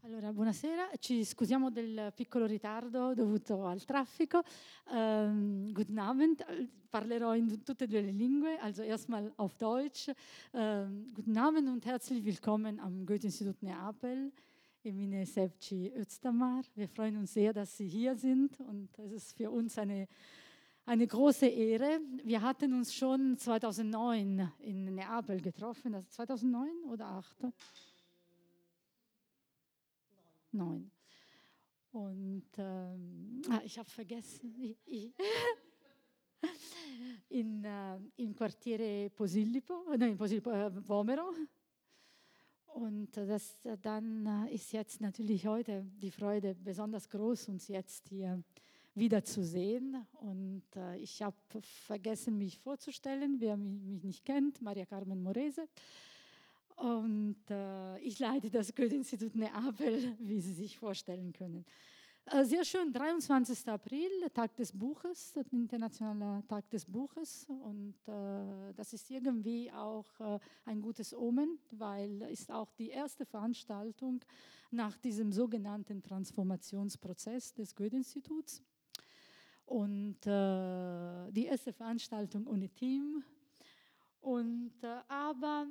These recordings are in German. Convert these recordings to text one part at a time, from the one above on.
Allora, buonasera, ci scusiamo del piccolo ritardo dovuto al traffico. Guten Abend, parlerò in tutte e due le lingue, also erstmal auf Deutsch. Guten Abend und herzlich willkommen am Goethe-Institut Neapel, Emine Sevci Özdamar. Wir freuen uns sehr, dass Sie hier sind und es ist für uns eine große Ehre. Wir hatten uns schon 2009 in Neapel getroffen, also 2009 oder 2008? 9. Und ich habe vergessen, im Quartiere Posillipo, nein, Vomero. Und dann ist jetzt natürlich heute die Freude besonders groß, uns jetzt hier wiederzusehen. Und ich habe vergessen, mich vorzustellen, wer mich nicht kennt, Maria Carmen Morese. Und ich leite das Goethe-Institut Neapel, wie Sie sich vorstellen können. Sehr schön, 23. April, Tag des Buches, internationaler Tag des Buches. Und das ist irgendwie auch ein gutes Omen, weil es ist auch die erste Veranstaltung nach diesem sogenannten Transformationsprozess des Goethe-Instituts. Und die erste Veranstaltung ohne Team. Und aber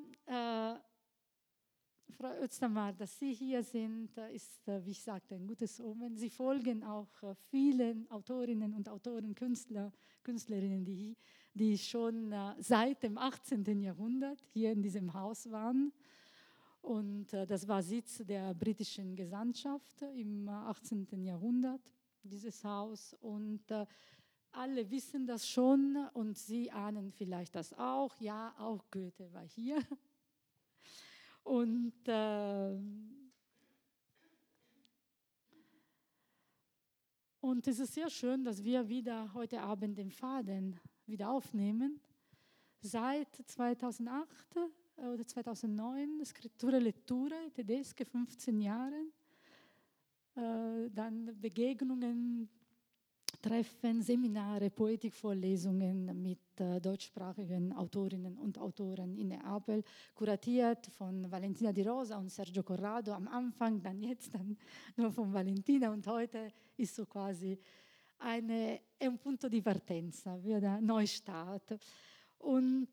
Frau Özdamar, dass Sie hier sind, ist, wie ich sagte, ein gutes Omen. Sie folgen auch vielen Autorinnen und Autoren, Künstlerinnen, die schon seit dem 18. Jahrhundert hier in diesem Haus waren. Und das war Sitz der britischen Gesandtschaft im 18. Jahrhundert, dieses Haus. Und alle wissen das schon und Sie ahnen vielleicht das auch. Ja, auch Goethe war hier. Und es ist sehr schön, dass wir wieder heute Abend den Faden wieder aufnehmen. Seit 2008 oder 2009, Scritture Letture, Tedesche, 15 Jahren. Dann Begegnungen, Treffen, Seminare, Poetikvorlesungen mit deutschsprachigen Autorinnen und Autoren in Neapel, kuratiert von Valentina Di Rosa und Sergio Corrado am Anfang, dann jetzt dann nur von Valentina und heute ist so quasi è un punto di partenza, wieder Neustart. Und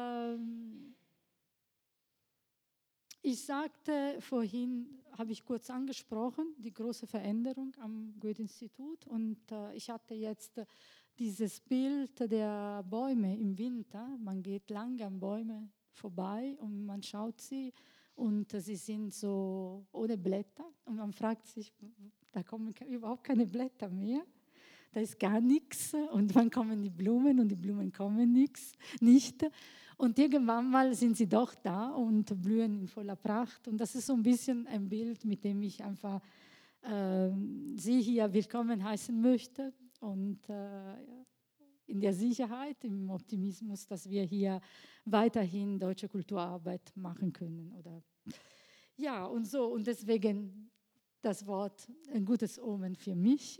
ich sagte vorhin, habe ich kurz angesprochen, die große Veränderung am Goethe-Institut und ich hatte jetzt dieses Bild der Bäume im Winter. Man geht lange an Bäumen vorbei und man schaut sie und sie sind so ohne Blätter und man fragt sich, da kommen überhaupt keine Blätter mehr. Da ist gar nichts und wann kommen die Blumen und die Blumen kommen nicht. Und irgendwann mal sind sie doch da und blühen in voller Pracht. Und das ist so ein bisschen ein Bild, mit dem ich einfach Sie hier willkommen heißen möchte. Und in der Sicherheit, im Optimismus, dass wir hier weiterhin deutsche Kulturarbeit machen können. Ja, und so. Und deswegen das Wort ein gutes Omen für mich.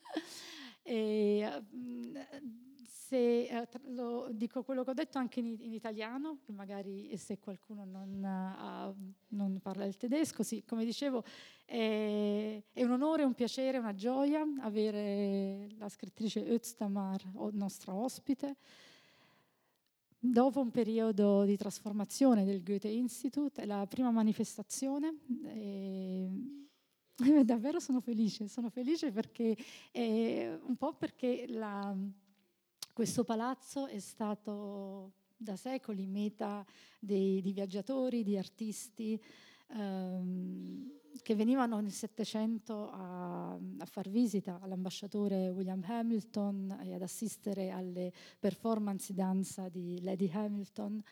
Dico quello che ho detto anche in italiano, che magari se qualcuno non parla il tedesco. Sì, come dicevo, è un onore, un piacere, una gioia avere la scrittrice Özdamar nostra ospite. Dopo un periodo di trasformazione del Goethe Institut, è la prima manifestazione. Davvero sono felice perché un po' perché questo palazzo è stato da secoli meta di viaggiatori, di artisti che venivano nel Settecento a far visita all'ambasciatore William Hamilton e ad assistere alle performance di danza di Lady Hamilton.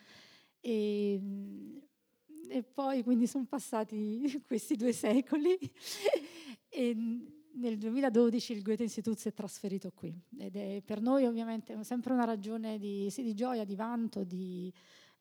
E poi quindi sono passati questi 2 secoli e nel 2012 il Goethe Institut si è trasferito qui ed è per noi ovviamente sempre una ragione di gioia, di vanto, di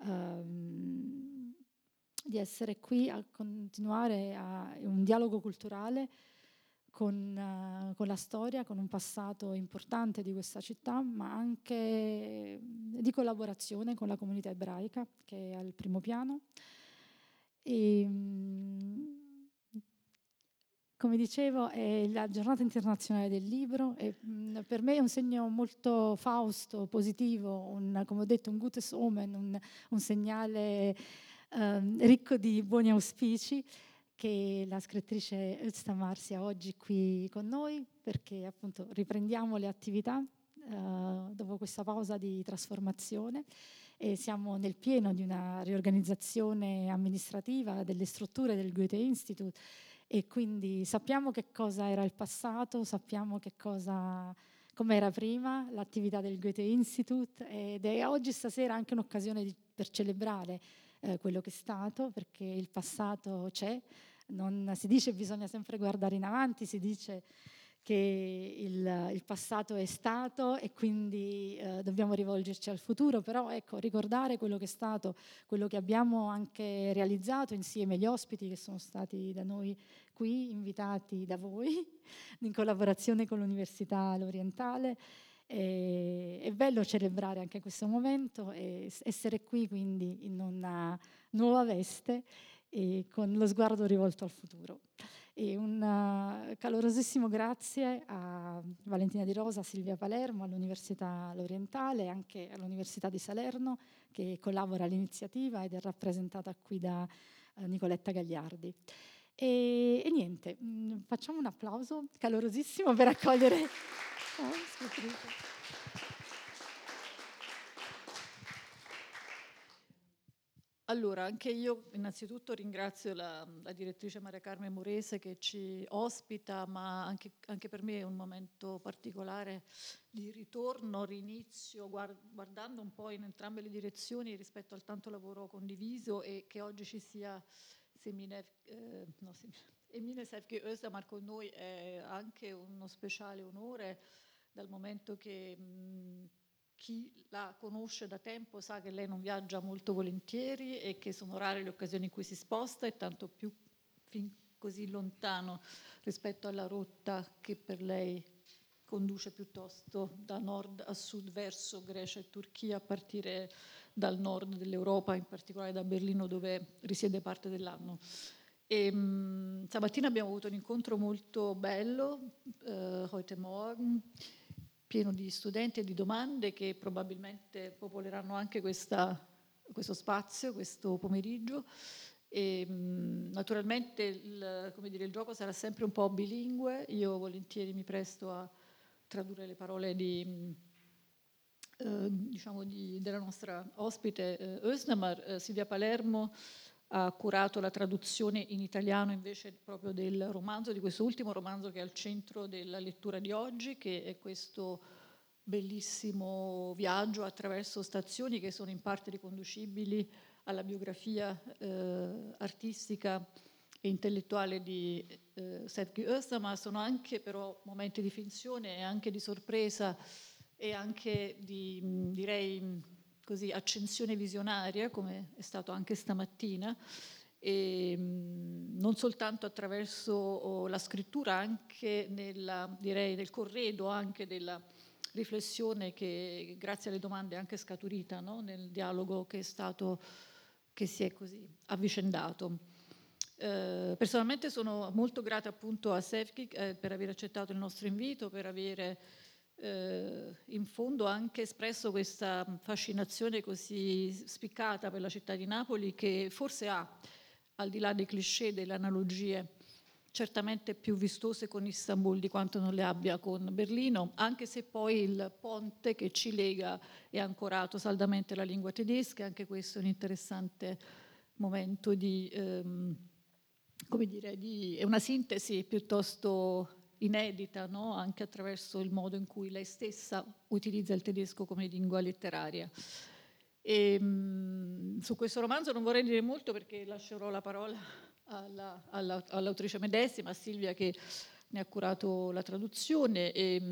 essere qui a continuare un dialogo culturale con la storia, con un passato importante di questa città, ma anche di collaborazione con la comunità ebraica che è al primo piano. come dicevo, è la giornata internazionale del libro e per me è un segno molto fausto, positivo, come ho detto, un gutes omen, un segnale ricco di buoni auspici che la scrittrice Öztamar sia oggi qui con noi, perché appunto riprendiamo le attività dopo questa pausa di trasformazione e siamo nel pieno di una riorganizzazione amministrativa delle strutture del Goethe Institut e quindi sappiamo che cosa era il passato, sappiamo come era prima l'attività del Goethe Institut ed è oggi stasera anche un'occasione per celebrare quello che è stato, perché il passato c'è, non si dice bisogna sempre guardare in avanti, si dice che il passato è stato e quindi dobbiamo rivolgerci al futuro, però ecco, ricordare quello che è stato, quello che abbiamo anche realizzato insieme agli ospiti che sono stati da noi qui, invitati da voi, in collaborazione con l'Università L'Orientale. È bello celebrare anche questo momento e essere qui quindi in una nuova veste e con lo sguardo rivolto al futuro. E un calorosissimo grazie a Valentina Di Rosa, a Silvia Palermo, all'Università L'Orientale e anche all'Università di Salerno che collabora all'iniziativa ed è rappresentata qui da Nicoletta Gagliardi. E niente, facciamo un applauso calorosissimo per accogliere scrittrice. Allora, anche io innanzitutto ringrazio la direttrice Maria Carmen Morese che ci ospita, ma anche per me è un momento particolare di ritorno, rinizio, guardando un po' in entrambe le direzioni rispetto al tanto lavoro condiviso e che oggi ci sia Emine Sefke Öztamar con noi è anche uno speciale onore, dal momento che chi la conosce da tempo sa che lei non viaggia molto volentieri e che sono rare le occasioni in cui si sposta e tanto più fin così lontano rispetto alla rotta che per lei conduce piuttosto da nord a sud verso Grecia e Turchia, a partire dal nord dell'Europa, in particolare da Berlino dove risiede parte dell'anno. E, stamattina abbiamo avuto un incontro molto bello, heute Morgen, pieno di studenti e di domande che probabilmente popoleranno anche questo spazio, questo pomeriggio. E, naturalmente il gioco sarà sempre un po' bilingue, io volentieri mi presto a tradurre le parole della nostra ospite Öztamar. Silvia Palermo ha curato la traduzione in italiano invece proprio del romanzo, di questo ultimo romanzo che è al centro della lettura di oggi, che è questo bellissimo viaggio attraverso stazioni che sono in parte riconducibili alla biografia artistica e intellettuale di Sefke Öztamar, sono anche però momenti di finzione e anche di sorpresa e anche di, direi così, accensione visionaria, come è stato anche stamattina, e non soltanto attraverso la scrittura, anche nel corredo anche della riflessione che grazie alle domande è anche scaturita, no? Nel dialogo che si è così avvicendato. Personalmente sono molto grata appunto a Sefke per aver accettato il nostro invito, per avere in fondo anche espresso questa fascinazione così spiccata per la città di Napoli, che forse ha, al di là dei cliché, delle analogie certamente più vistose con Istanbul di quanto non le abbia con Berlino, anche se poi il ponte che ci lega è ancorato saldamente alla lingua tedesca. Anche questo è un interessante momento è una sintesi piuttosto inedita, no? Anche attraverso il modo in cui lei stessa utilizza il tedesco come lingua letteraria. Su questo romanzo non vorrei dire molto perché lascerò la parola all'autrice medesima, a Silvia, che ne ha curato la traduzione.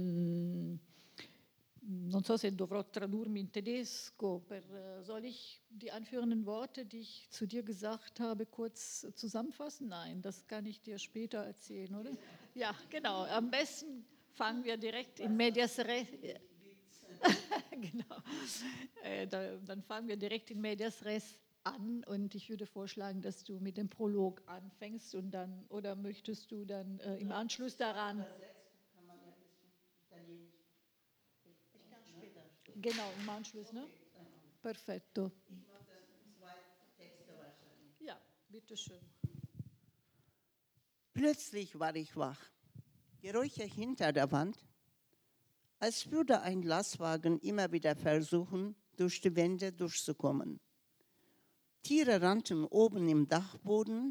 Non so se dovrò tradurmi in tedesco. Soll ich die anführenden Worte, die ich zu dir gesagt habe, kurz zusammenfassen? Nein, das kann ich dir später erzählen, oder? Ja, genau. Am besten fangen wir direkt in medias res. Genau. Dann fangen wir direkt in medias res an und ich würde vorschlagen, dass du mit dem Prolog anfängst und dann, oder möchtest du dann im Anschluss daran... Ich kann später. Genau, im Anschluss, ne? Perfetto. Ich mache dann 2 Texte wahrscheinlich. Ja, bitteschön. Plötzlich war ich wach. Geräusche hinter der Wand, als würde ein Lastwagen immer wieder versuchen, durch die Wände durchzukommen. Tiere rannten oben im Dachboden,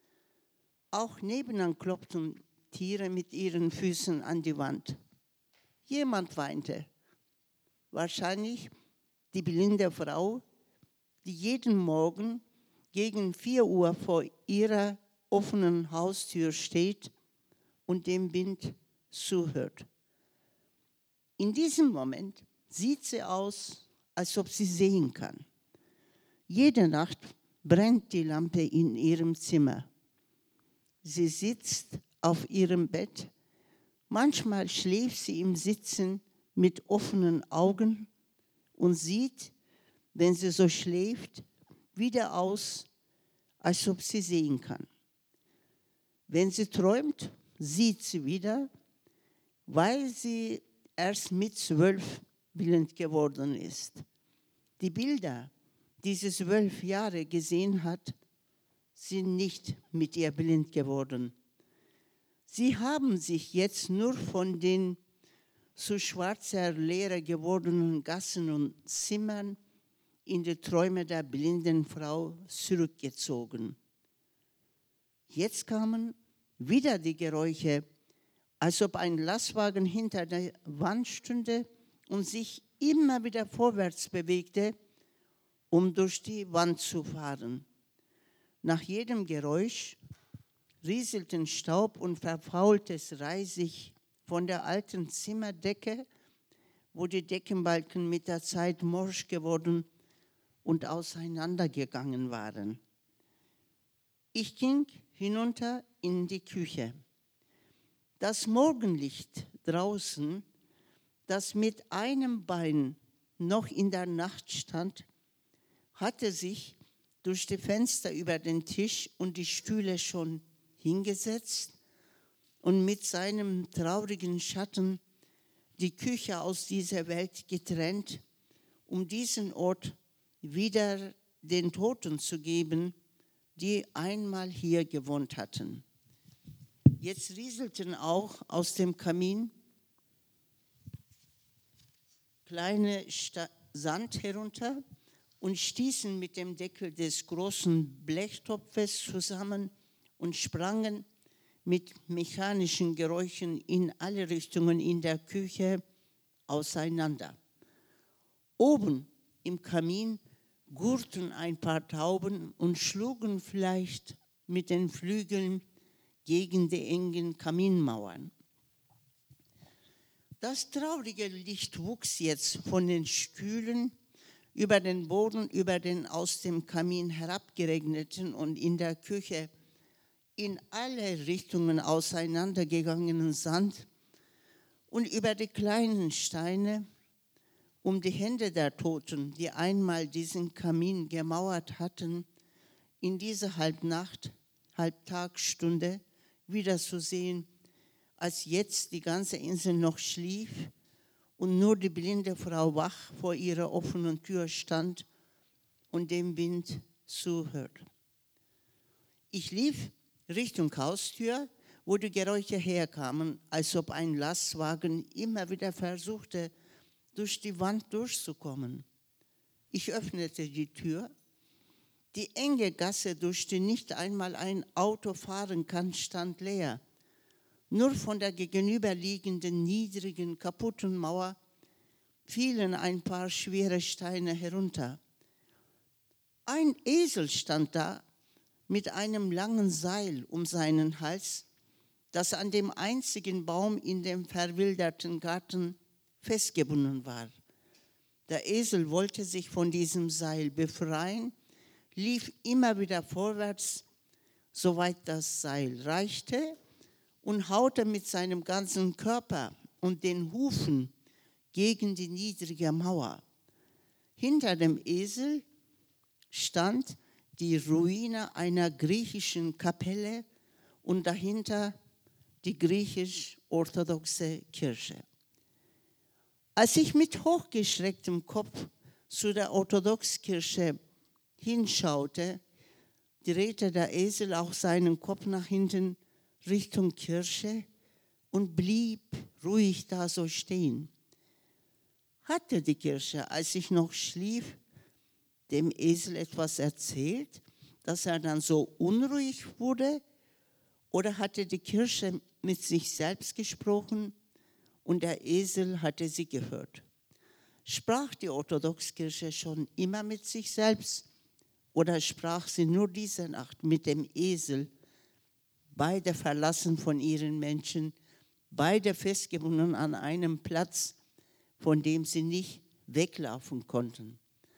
auch nebenan klopften Tiere mit ihren Füßen an die Wand. Jemand weinte. Wahrscheinlich die blinde Frau, die jeden Morgen gegen 4 Uhr vor ihrer offenen Haustür steht und dem Wind zuhört. In diesem Moment sieht sie aus, als ob sie sehen kann. Jede Nacht brennt die Lampe in ihrem Zimmer. Sie sitzt auf ihrem Bett. Manchmal schläft sie im Sitzen mit offenen Augen und sieht, wenn sie so schläft, wieder aus, als ob sie sehen kann. Wenn sie träumt, sieht sie wieder, weil sie erst mit 12 blind geworden ist. Die Bilder, die sie 12 Jahre gesehen hat, sind nicht mit ihr blind geworden. Sie haben sich jetzt nur von den zu schwarzer Leere gewordenen Gassen und Zimmern in die Träume der blinden Frau zurückgezogen. Jetzt kamen wieder die Geräusche, als ob ein Lastwagen hinter der Wand stünde und sich immer wieder vorwärts bewegte, um durch die Wand zu fahren. Nach jedem Geräusch rieselten Staub und verfaultes Reisig von der alten Zimmerdecke, wo die Deckenbalken mit der Zeit morsch geworden und auseinandergegangen waren. Ich ging hinunter in die Küche. Das Morgenlicht draußen, das mit einem Bein noch in der Nacht stand, hatte sich durch die Fenster über den Tisch und die Stühle schon hingesetzt und mit seinem traurigen Schatten die Küche aus dieser Welt getrennt, um diesen Ort wieder den Toten zu geben, die einmal hier gewohnt hatten. Jetzt rieselten auch aus dem Kamin kleine Sand herunter und stießen mit dem Deckel des großen Blechtopfes zusammen und sprangen mit mechanischen Geräuschen in alle Richtungen in der Küche auseinander. Oben im Kamin gurrten ein paar Tauben und schlugen vielleicht mit den Flügeln gegen die engen Kaminmauern. Das traurige Licht wuchs jetzt von den Stühlen über den Boden, über den aus dem Kamin herabgeregneten und in der Küche in alle Richtungen auseinandergegangenen Sand und über die kleinen Steine, um die Hände der Toten, die einmal diesen Kamin gemauert hatten, in dieser Halbnacht, Halbtagsstunde wiederzusehen, als jetzt die ganze Insel noch schlief und nur die blinde Frau wach vor ihrer offenen Tür stand und dem Wind zuhört. Ich lief Richtung Haustür, wo die Geräusche herkamen, als ob ein Lastwagen immer wieder versuchte, durch die Wand durchzukommen. Ich öffnete die Tür. Die enge Gasse, durch die nicht einmal ein Auto fahren kann, stand leer. Nur von der gegenüberliegenden niedrigen, kaputten Mauer fielen ein paar schwere Steine herunter. Ein Esel stand da mit einem langen Seil um seinen Hals, das an dem einzigen Baum in dem verwilderten Garten festgebunden war. Der Esel wollte sich von diesem Seil befreien, lief immer wieder vorwärts, soweit das Seil reichte, und haute mit seinem ganzen Körper und den Hufen gegen die niedrige Mauer. Hinter dem Esel stand die Ruine einer griechischen Kapelle und dahinter die griechisch-orthodoxe Kirche. Als ich mit hochgestrecktem Kopf zu der Orthodoxkirche hinschaute, drehte der Esel auch seinen Kopf nach hinten Richtung Kirche und blieb ruhig da so stehen. Hatte die Kirche, als ich noch schlief, dem Esel etwas erzählt, dass er dann so unruhig wurde? Oder hatte die Kirche mit sich selbst gesprochen und der Esel hatte sie gehört? Sprach die Orthodoxkirche schon immer mit sich selbst oder sprach sie nur diese Nacht mit dem Esel, beide verlassen von ihren Menschen, beide festgebunden an einem Platz, von dem sie nicht weglaufen konnten?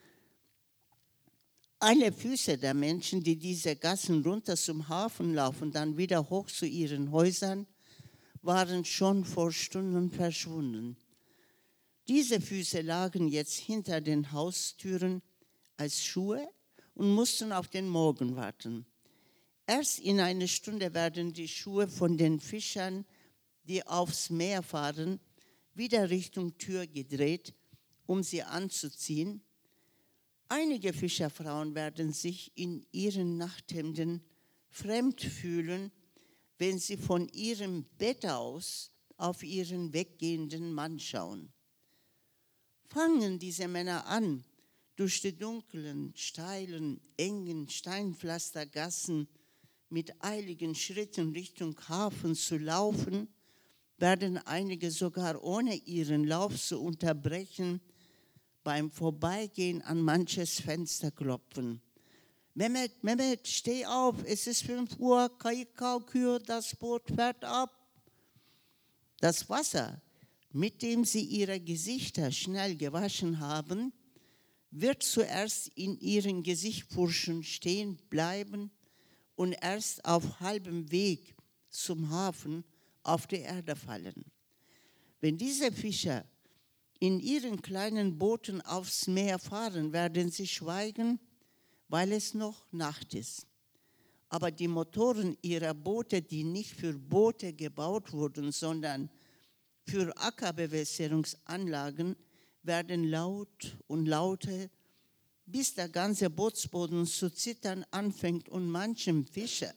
Alle Füße der Menschen, die diese Gassen runter zum Hafen laufen, dann wieder hoch zu ihren Häusern, waren schon vor Stunden verschwunden. Diese Füße lagen jetzt hinter den Haustüren als Schuhe und mussten auf den Morgen warten. Erst in einer Stunde werden die Schuhe von den Fischern, die aufs Meer fahren, wieder Richtung Tür gedreht, um sie anzuziehen. Einige Fischerfrauen werden sich in ihren Nachthemden fremd fühlen, wenn sie von ihrem Bett aus auf ihren weggehenden Mann schauen. Fangen diese Männer an, durch die dunklen, steilen, engen Steinpflastergassen mit eiligen Schritten Richtung Hafen zu laufen, werden einige sogar ohne ihren Lauf zu unterbrechen, beim Vorbeigehen an manches Fenster klopfen. Mehmet, steh auf, es ist 5 Uhr, Kaikau-Kür, das Boot fährt ab. Das Wasser, mit dem sie ihre Gesichter schnell gewaschen haben, wird zuerst in ihren Gesichtspurschen stehen bleiben und erst auf halbem Weg zum Hafen auf die Erde fallen. Wenn diese Fischer in ihren kleinen Booten aufs Meer fahren, werden sie schweigen, weil es noch Nacht ist. Aber die Motoren ihrer Boote, die nicht für Boote gebaut wurden, sondern für Ackerbewässerungsanlagen, werden laut und lauter, bis der ganze Bootsboden zu zittern anfängt und manchem Fischer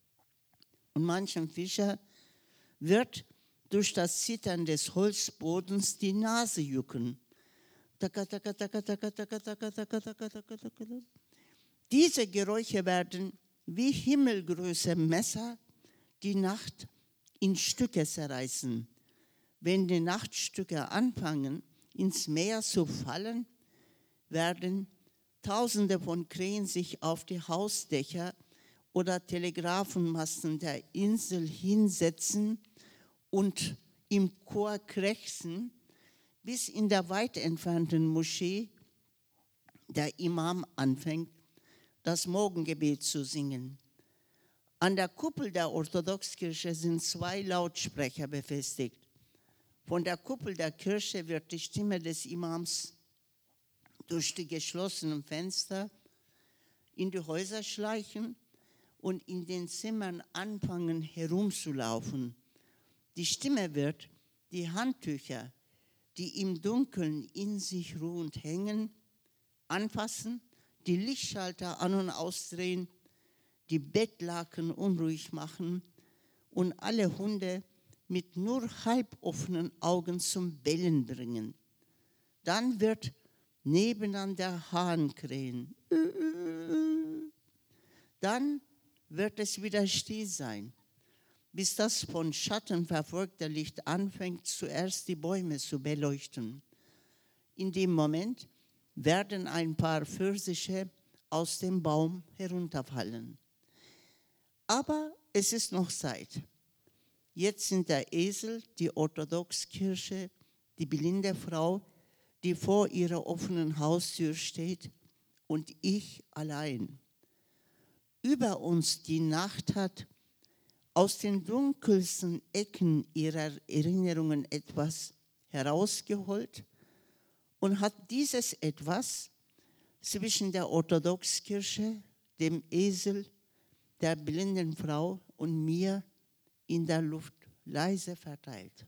wird durch das Zittern des Holzbodens die Nase jucken. Diese Geräusche werden wie himmelgroße Messer die Nacht in Stücke zerreißen. Wenn die Nachtstücke anfangen, ins Meer zu fallen, werden Tausende von Krähen sich auf die Hausdächer oder Telegrafenmasten der Insel hinsetzen und im Chor krächzen, bis in der weit entfernten Moschee der Imam anfängt, das Morgengebet zu singen. An der Kuppel der Orthodoxkirche sind 2 Lautsprecher befestigt. Von der Kuppel der Kirche wird die Stimme des Imams durch die geschlossenen Fenster in die Häuser schleichen und in den Zimmern anfangen herumzulaufen. Die Stimme wird die Handtücher, die im Dunkeln in sich ruhend hängen, anfassen, die Lichtschalter an- und ausdrehen, die Bettlaken unruhig machen und alle Hunde mit nur halboffenen Augen zum Bellen bringen. Dann wird nebeneinander Hahn krähen. Dann wird es wieder still sein, bis das von Schatten verfolgte Licht anfängt, zuerst die Bäume zu beleuchten. In dem Moment werden ein paar Pfirsiche aus dem Baum herunterfallen. Aber es ist noch Zeit. Jetzt sind der Esel, die Orthodoxkirche, die blinde Frau, die vor ihrer offenen Haustür steht, und ich allein. Über uns die Nacht hat aus den dunkelsten Ecken ihrer Erinnerungen etwas herausgeholt und hat dieses Etwas zwischen der Orthodoxkirche, dem Esel, der blinden Frau und mir in der Luft leise verteilt.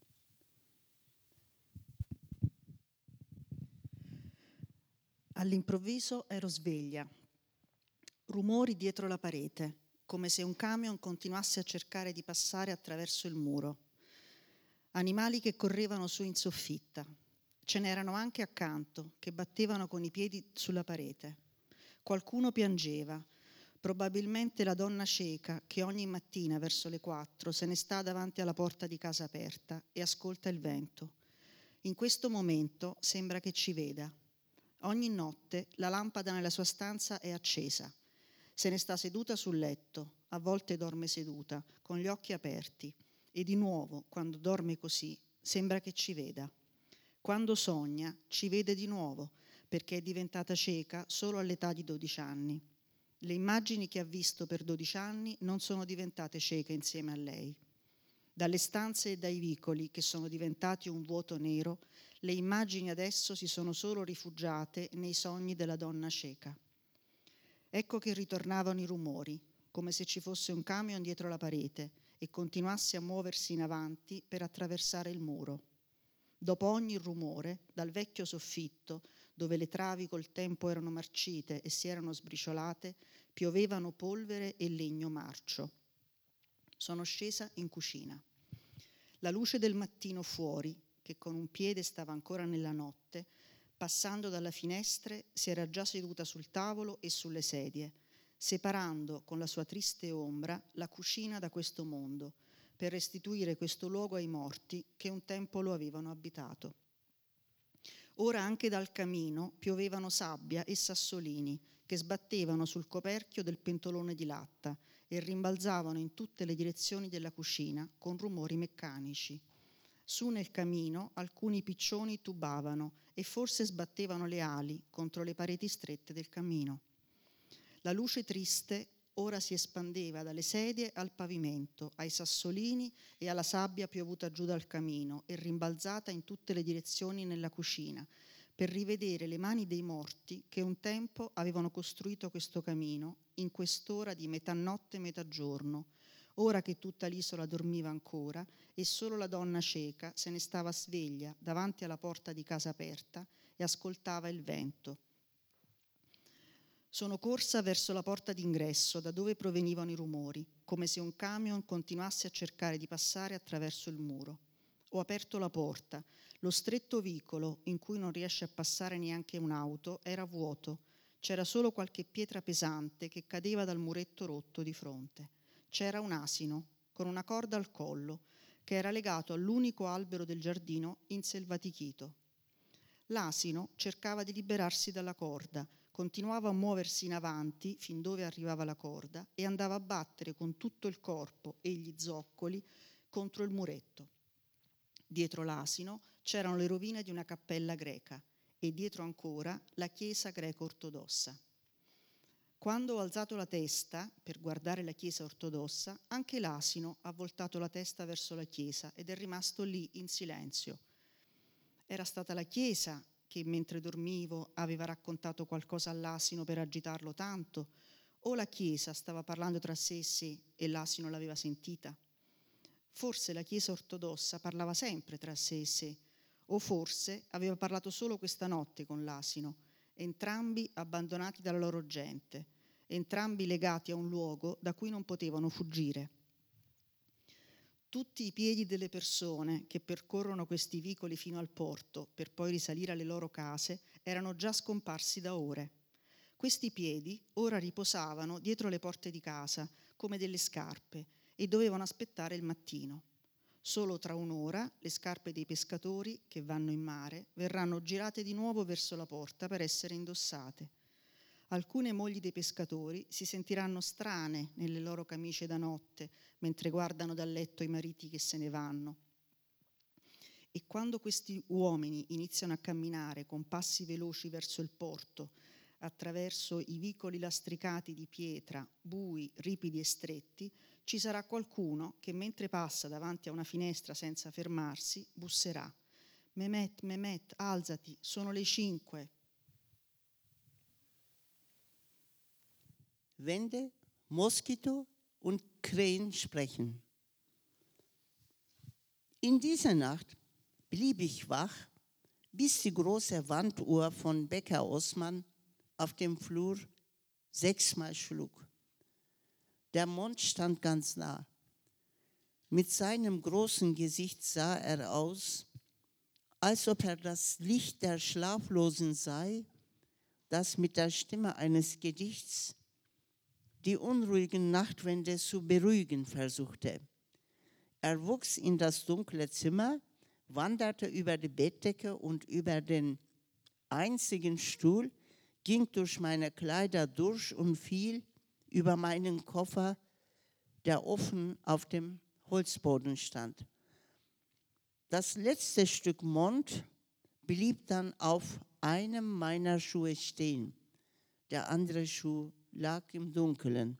All'improvviso ero sveglia. Rumori dietro la parete, come se un camion continuasse a cercare di passare attraverso il muro. Animali che correvano su in soffitta. Ce n'erano anche accanto, che battevano con i piedi sulla parete. Qualcuno piangeva, probabilmente la donna cieca che ogni mattina verso le 4 se ne sta davanti alla porta di casa aperta e ascolta il vento. In questo momento sembra che ci veda. Ogni notte la lampada nella sua stanza è accesa. Se ne sta seduta sul letto, a volte dorme seduta, con gli occhi aperti, e di nuovo, quando dorme così, sembra che ci veda. Quando sogna, ci vede di nuovo, perché è diventata cieca solo all'età di 12 anni. Le immagini che ha visto per 12 anni non sono diventate cieche insieme a lei. Dalle stanze e dai vicoli, che sono diventati un vuoto nero, le immagini adesso si sono solo rifugiate nei sogni della donna cieca. Ecco che ritornavano i rumori, come se ci fosse un camion dietro la parete e continuasse a muoversi in avanti per attraversare il muro. Dopo ogni rumore, dal vecchio soffitto, dove le travi col tempo erano marcite e si erano sbriciolate, piovevano polvere e legno marcio. Sono scesa in cucina. La luce del mattino fuori, che con un piede stava ancora nella notte, passando dalla finestra si era già seduta sul tavolo e sulle sedie, separando con la sua triste ombra la cucina da questo mondo, per restituire questo luogo ai morti che un tempo lo avevano abitato. Ora anche dal camino piovevano sabbia e sassolini che sbattevano sul coperchio del pentolone di latta e rimbalzavano in tutte le direzioni della cucina con rumori meccanici. Su nel camino alcuni piccioni tubavano e forse sbattevano le ali contro le pareti strette del camino. La luce triste ora si espandeva dalle sedie al pavimento, ai sassolini e alla sabbia piovuta giù dal camino e rimbalzata in tutte le direzioni nella cucina, per rivedere le mani dei morti che un tempo avevano costruito questo camino in quest'ora di metà notte e metà giorno, ora che tutta l'isola dormiva ancora e solo la donna cieca se ne stava sveglia davanti alla porta di casa aperta e ascoltava il vento. Sono corsa verso la porta d'ingresso da dove provenivano i rumori, come se un camion continuasse a cercare di passare attraverso il muro. Ho aperto la porta. Lo stretto vicolo, in cui non riesce a passare neanche un'auto, era vuoto. C'era solo qualche pietra pesante che cadeva dal muretto rotto di fronte. C'era un asino, con una corda al collo, che era legato all'unico albero del giardino inselvatichito. L'asino cercava di liberarsi dalla corda, continuava a muoversi in avanti fin dove arrivava la corda e andava a battere con tutto il corpo e gli zoccoli contro il muretto. Dietro l'asino c'erano le rovine di una cappella greca e dietro ancora la chiesa greco-ortodossa. Quando ho alzato la testa per guardare la chiesa ortodossa, anche l'asino ha voltato la testa verso la chiesa ed è rimasto lì in silenzio. Era stata la chiesa che mentre dormivo aveva raccontato qualcosa all'asino per agitarlo tanto, o la chiesa stava parlando tra sé e sé e l'asino l'aveva sentita? Forse la chiesa ortodossa parlava sempre tra sé e sé, o forse aveva parlato solo questa notte con l'asino, entrambi abbandonati dalla loro gente, entrambi legati a un luogo da cui non potevano fuggire. Tutti i piedi delle persone che percorrono questi vicoli fino al porto per poi risalire alle loro case erano già scomparsi da ore. Questi piedi ora riposavano dietro le porte di casa come delle scarpe e dovevano aspettare il mattino. Solo tra un'ora le scarpe dei pescatori che vanno in mare verranno girate di nuovo verso la porta per essere indossate. Alcune mogli dei pescatori si sentiranno strane nelle loro camicie da notte mentre guardano dal letto i mariti che se ne vanno. E quando questi uomini iniziano a camminare con passi veloci verso il porto, attraverso i vicoli lastricati di pietra, bui, ripidi e stretti, ci sarà qualcuno che mentre passa davanti a una finestra senza fermarsi busserà. Mehmet, Mehmet, alzati, sono le 5. Wände, Moskito und Krähen sprechen. In dieser Nacht blieb ich wach, bis die große Wanduhr von Bäcker Osman auf dem Flur 6-mal schlug. Der Mond stand ganz nah. Mit seinem großen Gesicht sah er aus, als ob er das Licht der Schlaflosen sei, das mit der Stimme eines Gedichts die unruhigen Nachtwände zu beruhigen versuchte. Er wuchs in das dunkle Zimmer, wanderte über die Bettdecke und über den einzigen Stuhl, ging durch meine Kleider durch und fiel über meinen Koffer, der offen auf dem Holzboden stand. Das letzte Stück Mond blieb dann auf einem meiner Schuhe stehen. Der andere Schuh lag im Dunkeln.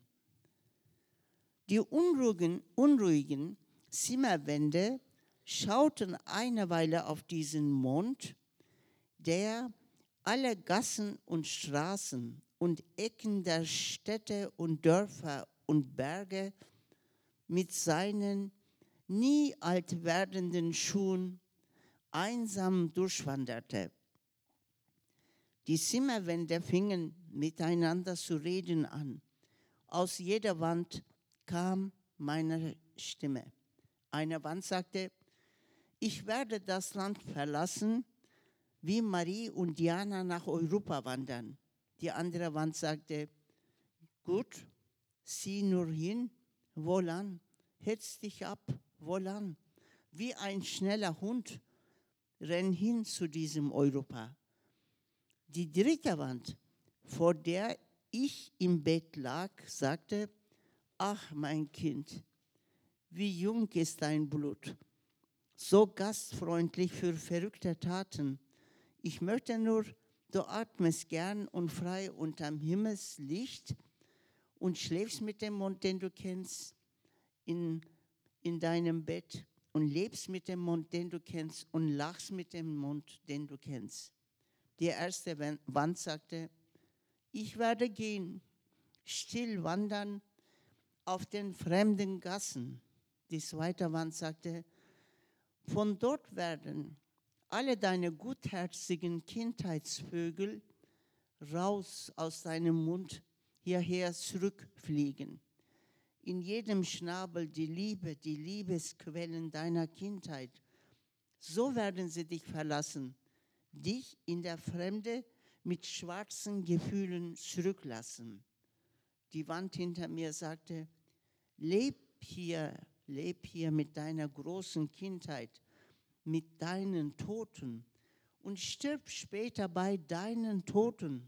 Die unruhigen Zimmerwände schauten eine Weile auf diesen Mond, der alle Gassen und Straßen und Ecken der Städte und Dörfer und Berge mit seinen nie alt werdenden Schuhen einsam durchwanderte. Die Zimmerwände fingen miteinander zu reden an. Aus jeder Wand kam meine Stimme. Eine Wand sagte, ich werde das Land verlassen, wie Marie und Diana nach Europa wandern. Die andere Wand sagte, gut, sieh nur hin, wohlan, hetz dich ab, wohlan. Wie ein schneller Hund, renn hin zu diesem Europa. Die dritte Wand, vor der ich im Bett lag, sagte, ach mein Kind, wie jung ist dein Blut, so gastfreundlich für verrückte Taten. Ich möchte nur, du atmest gern und frei unterm Himmelslicht und schläfst mit dem Mond, den du kennst, in deinem Bett und lebst mit dem Mond, den du kennst und lachst mit dem Mond, den du kennst. Die erste Wand sagte, ich werde gehen, still wandern auf den fremden Gassen. Die zweite Wand sagte, von dort werden alle deine gutherzigen Kindheitsvögel raus aus deinem Mund hierher zurückfliegen. In jedem Schnabel die Liebe, die Liebesquellen deiner Kindheit. So werden sie dich verlassen, dich in der Fremde mit schwarzen Gefühlen zurücklassen. Die Wand hinter mir sagte, leb hier mit deiner großen Kindheit, mit deinen Toten und stirb später bei deinen Toten.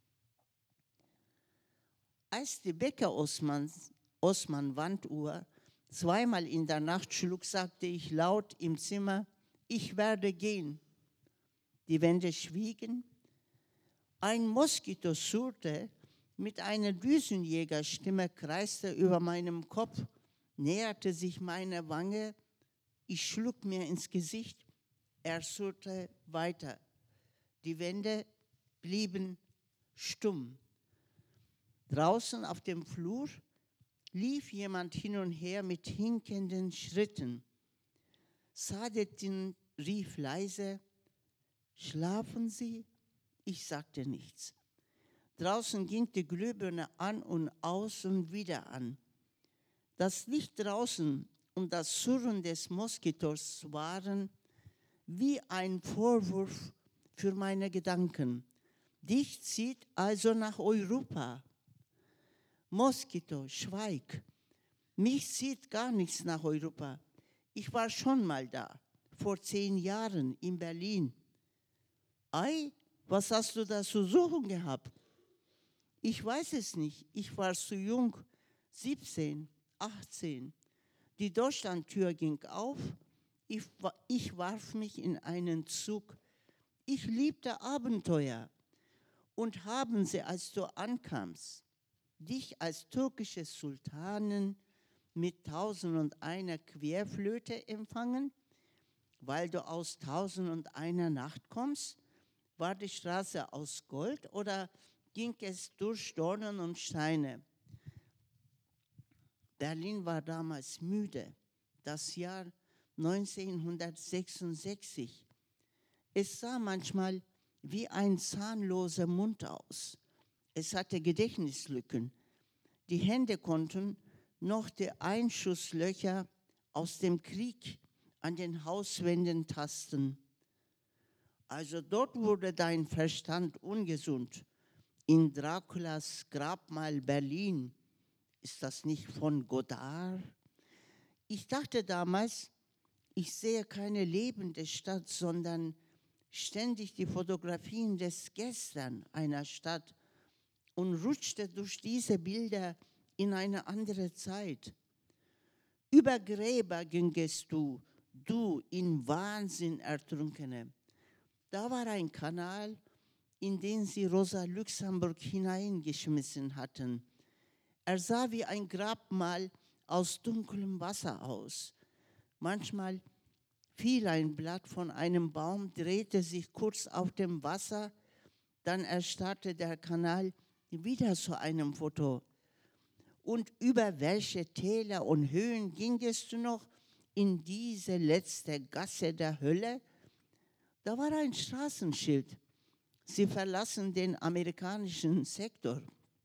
Als die Bäcker Osman Wanduhr 2-mal in der Nacht schlug, sagte ich laut im Zimmer, ich werde gehen. Die Wände schwiegen. Ein Moskito surrte mit einer Düsenjägerstimme, kreiste über meinem Kopf, näherte sich meiner Wange. Ich schlug mir ins Gesicht. Er surrte weiter. Die Wände blieben stumm. Draußen auf dem Flur lief jemand hin und her mit hinkenden Schritten. Saadettin rief leise, schlafen Sie? Ich sagte nichts. Draußen ging die Glühbirne an und aus und wieder an. Das Licht draußen und das Surren des Moskitos waren wie ein Vorwurf für meine Gedanken. Dich zieht also nach Europa. Moskito, schweig. Mich zieht gar nichts nach Europa. Ich war schon mal da, vor 10 Jahren in Berlin. Ei, was hast du da zu suchen gehabt? Ich weiß es nicht. Ich war zu jung, 17, 18. Die Deutschlandtür ging auf. Ich warf mich in einen Zug. Ich liebte Abenteuer. Und haben sie, als du ankamst, dich als türkische Sultanin mit 1001 Querflöte empfangen, weil du aus 1001 Nacht kommst? War die Straße aus Gold oder ging es durch Dornen und Steine? Berlin war damals müde. Das Jahr 1966. Es sah manchmal wie ein zahnloser Mund aus. Es hatte Gedächtnislücken. Die Hände konnten noch die Einschusslöcher aus dem Krieg an den Hauswänden tasten. Also dort wurde dein Verstand ungesund. In Draculas Grabmal Berlin. Ist das nicht von Godard? Ich dachte damals, ich sehe keine lebende Stadt, sondern ständig die Fotografien des Gestern einer Stadt und rutschte durch diese Bilder in eine andere Zeit. Über Gräber gingest du in Wahnsinn Ertrunkene. Da war ein Kanal, in den sie Rosa Luxemburg hineingeschmissen hatten. Er sah wie ein Grabmal aus dunklem Wasser aus. Manchmal fiel ein Blatt von einem Baum, drehte sich kurz auf dem Wasser, dann erstarrte der Kanal wieder zu einem Foto. Und über welche Täler und Höhen gingest du noch in diese letzte Gasse der Hölle? Da war ein Straßenschild. Sie verlassen den amerikanischen Sektor.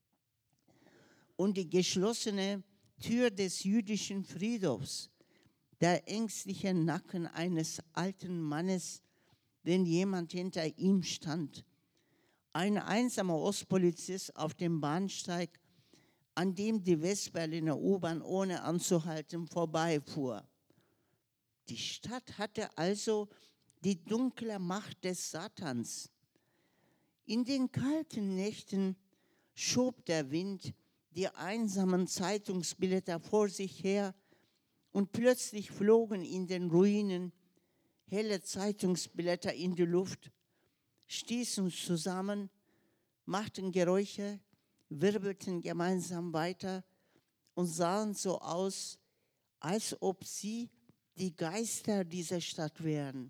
Und die geschlossene Tür des jüdischen Friedhofs, der ängstliche Nacken eines alten Mannes, wenn jemand hinter ihm stand. Ein einsamer Ostpolizist auf dem Bahnsteig, an dem die Westberliner U-Bahn ohne anzuhalten vorbeifuhr. Die Stadt hatte also die dunkle Macht des Satans. In den kalten Nächten schob der Wind die einsamen Zeitungsblätter vor sich her und plötzlich flogen in den Ruinen helle Zeitungsblätter in die Luft, stießen zusammen, machten Geräusche, wirbelten gemeinsam weiter und sahen so aus, als ob sie die Geister dieser Stadt wären.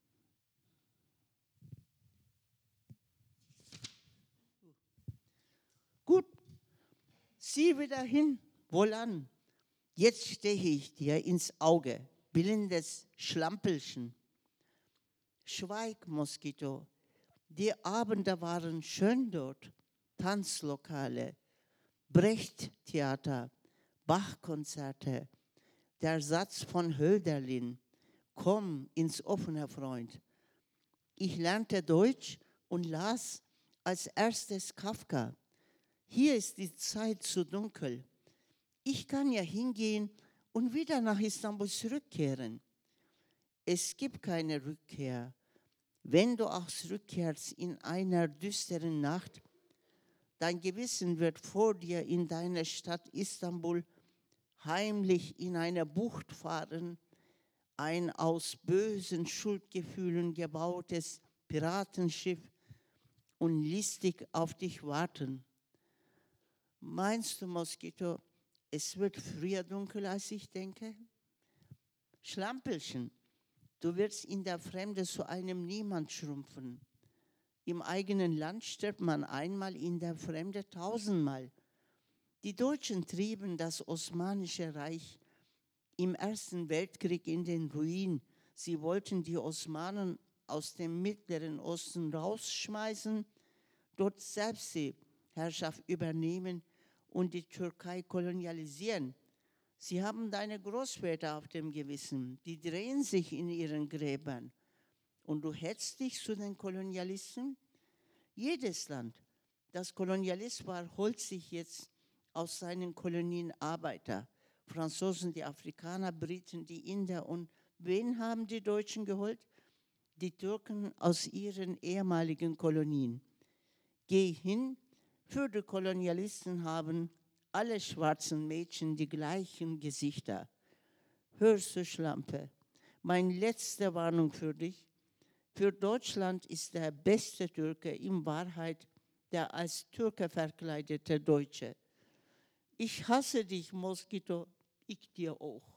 Gut, sieh wieder hin, wohlan. Jetzt steche ich dir ins Auge, blindes Schlampelchen. Schweig, Moskito, die Abende waren schön dort. Tanzlokale, Brecht-Theater, Bach-Konzerte, der Satz von Hölderlin, komm ins offene Freund. Ich lernte Deutsch und las als erstes Kafka. Hier ist die Zeit zu dunkel. Ich kann ja hingehen und wieder nach Istanbul zurückkehren. Es gibt keine Rückkehr. Wenn du auch zurückkehrst in einer düsteren Nacht, dein Gewissen wird vor dir in deiner Stadt Istanbul heimlich in eine Bucht fahren, ein aus bösen Schuldgefühlen gebautes Piratenschiff und listig auf dich warten. Meinst du, Moskito, es wird früher dunkel, als ich denke? Schlampelchen, du wirst in der Fremde zu einem Niemand schrumpfen. Im eigenen Land stirbt man einmal, in der Fremde 1000-mal. Die Deutschen trieben das Osmanische Reich im Ersten Weltkrieg in den Ruin. Sie wollten die Osmanen aus dem Mittleren Osten rausschmeißen, dort selbst die Herrschaft übernehmen und die Türkei kolonialisieren. Sie haben deine Großväter auf dem Gewissen, die drehen sich in ihren Gräbern. Und du hetzt dich zu den Kolonialisten? Jedes Land, das Kolonialist war, holt sich jetzt aus seinen Kolonien Arbeiter. Franzosen, die Afrikaner, Briten, die Inder. Und wen haben die Deutschen geholt? Die Türken aus ihren ehemaligen Kolonien. Geh hin, für die Kolonialisten haben alle schwarzen Mädchen die gleichen Gesichter. Hörst du, Schlampe, meine letzte Warnung für dich. Für Deutschland ist der beste Türke in Wahrheit der als Türke verkleidete Deutsche. Ich hasse dich, Moskito, ich dir auch.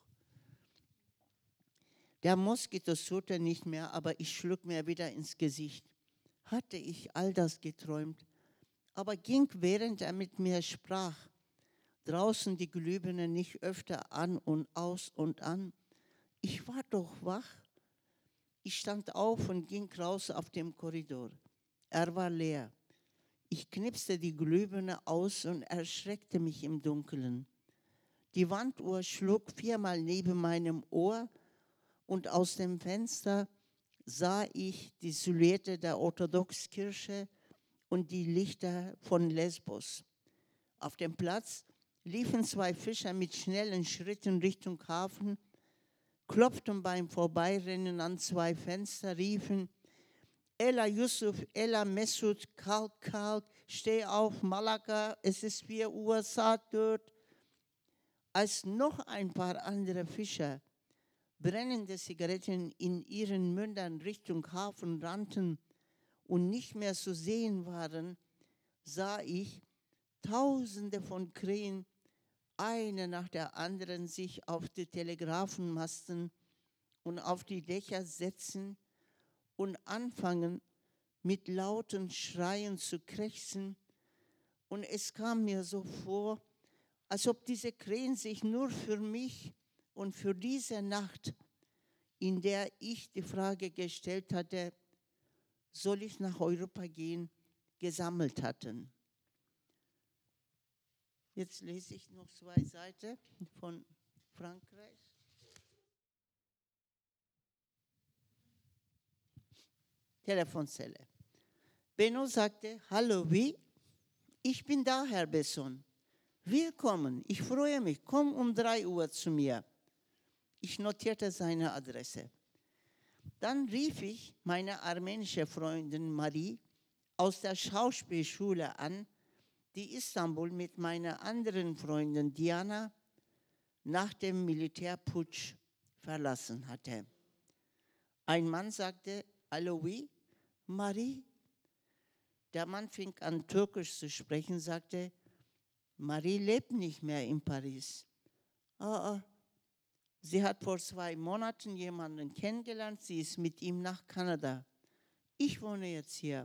Der Moskito surrte nicht mehr, aber ich schlug mir wieder ins Gesicht. Hatte ich all das geträumt, aber ging, während er mit mir sprach. draußen die Glühbirne nicht öfter an und aus und an. Ich war doch wach. Ich stand auf und ging raus auf dem Korridor. Er war leer. Ich knipste die Glühbirne aus und erschreckte mich im Dunkeln. Die Wanduhr schlug 4-mal neben meinem Ohr und aus dem Fenster sah ich die Silhouette der Orthodoxkirche und die Lichter von Lesbos. Auf dem Platz liefen 2 Fischer mit schnellen Schritten Richtung Hafen, klopften beim Vorbeirennen an 2 Fenster, riefen: Ella Yusuf, Ella Mesut, kalt, kalt, steh auf, Malaga, es ist 4 Uhr, Saat dort. Als noch ein paar andere Fischer brennende Zigaretten in ihren Mündern Richtung Hafen rannten und nicht mehr zu sehen waren, sah ich Tausende von Krähen, eine nach der anderen, sich auf die Telegrafenmasten und auf die Dächer setzen und anfangen, mit lauten Schreien zu krächzen. Und es kam mir so vor, als ob diese Krähen sich nur für mich und für diese Nacht, in der ich die Frage gestellt hatte, soll ich nach Europa gehen, gesammelt hatten. Jetzt lese ich noch 2 Seiten von Frankreich. Telefonzelle. Benno sagte: Hallo, wie? Ich bin da, Herr Besson. Willkommen, ich freue mich, komm um 3 Uhr zu mir. Ich notierte seine Adresse. Dann rief ich meine armenische Freundin Marie aus der Schauspielschule an, die Istanbul mit meiner anderen Freundin Diana nach dem Militärputsch verlassen hatte. Ein Mann sagte: Hallo, wie? Marie? Der Mann fing an, Türkisch zu sprechen, sagte: Marie lebt nicht mehr in Paris. Sie hat vor 2 Monaten jemanden kennengelernt, sie ist mit ihm nach Kanada. Ich wohne jetzt hier.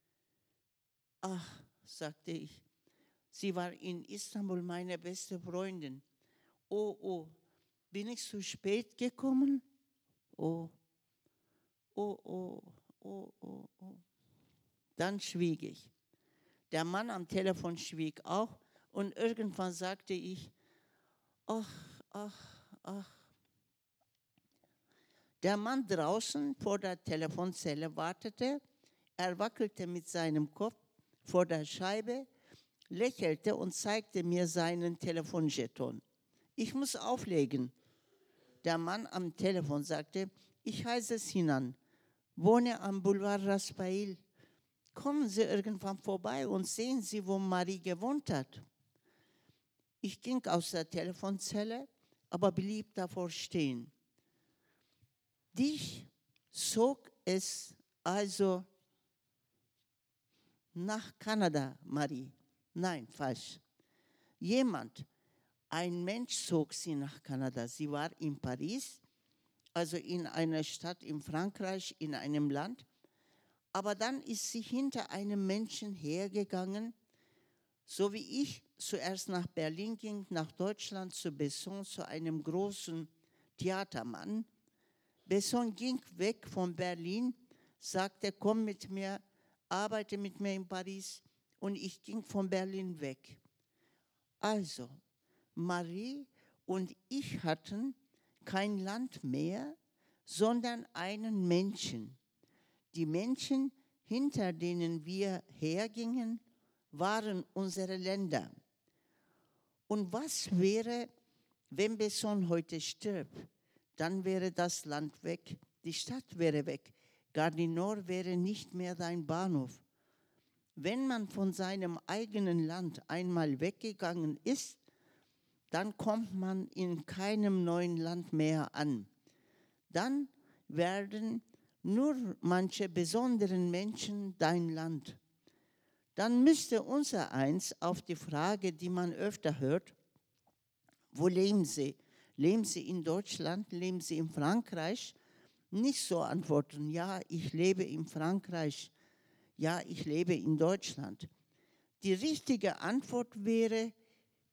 Ach, sagte ich, sie war in Istanbul meine beste Freundin. Oh, bin ich zu spät gekommen? Oh. Dann schwieg ich. Der Mann am Telefon schwieg auch und irgendwann sagte ich: Ach. Der Mann draußen vor der Telefonzelle wartete, er wackelte mit seinem Kopf vor der Scheibe, lächelte und zeigte mir seinen Telefonjeton. Ich muss auflegen. Der Mann am Telefon sagte: Ich heiße Sinan, wohne am Boulevard Raspail. Kommen Sie irgendwann vorbei und sehen Sie, wo Marie gewohnt hat. Ich ging aus der Telefonzelle, aber blieb davor stehen. Dich zog es also nach Kanada, Marie. Nein, falsch. Ein Mensch zog sie nach Kanada. Sie war in Paris, also in einer Stadt in Frankreich, in einem Land. Aber dann ist sie hinter einem Menschen hergegangen, so wie ich zuerst nach Berlin ging, nach Deutschland, zu Besson, zu einem großen Theatermann. Besson ging weg von Berlin, sagte: Komm mit mir, arbeite mit mir in Paris. Und ich ging von Berlin weg. Also, Marie und ich hatten kein Land mehr, sondern einen Menschen. Die Menschen, hinter denen wir hergingen, waren unsere Länder. Und was wäre, wenn Besson heute stirbt? Dann wäre das Land weg, die Stadt wäre weg. Gare du Nord wäre nicht mehr dein Bahnhof. Wenn man von seinem eigenen Land einmal weggegangen ist, dann kommt man in keinem neuen Land mehr an. Dann werden nur manche besonderen Menschen dein Land. Dann müsste unser eins auf die Frage, die man öfter hört: Wo leben Sie? Leben Sie in Deutschland? Leben Sie in Frankreich? Nicht so antworten: Ja, ich lebe in Frankreich. Ja, ich lebe in Deutschland. Die richtige Antwort wäre: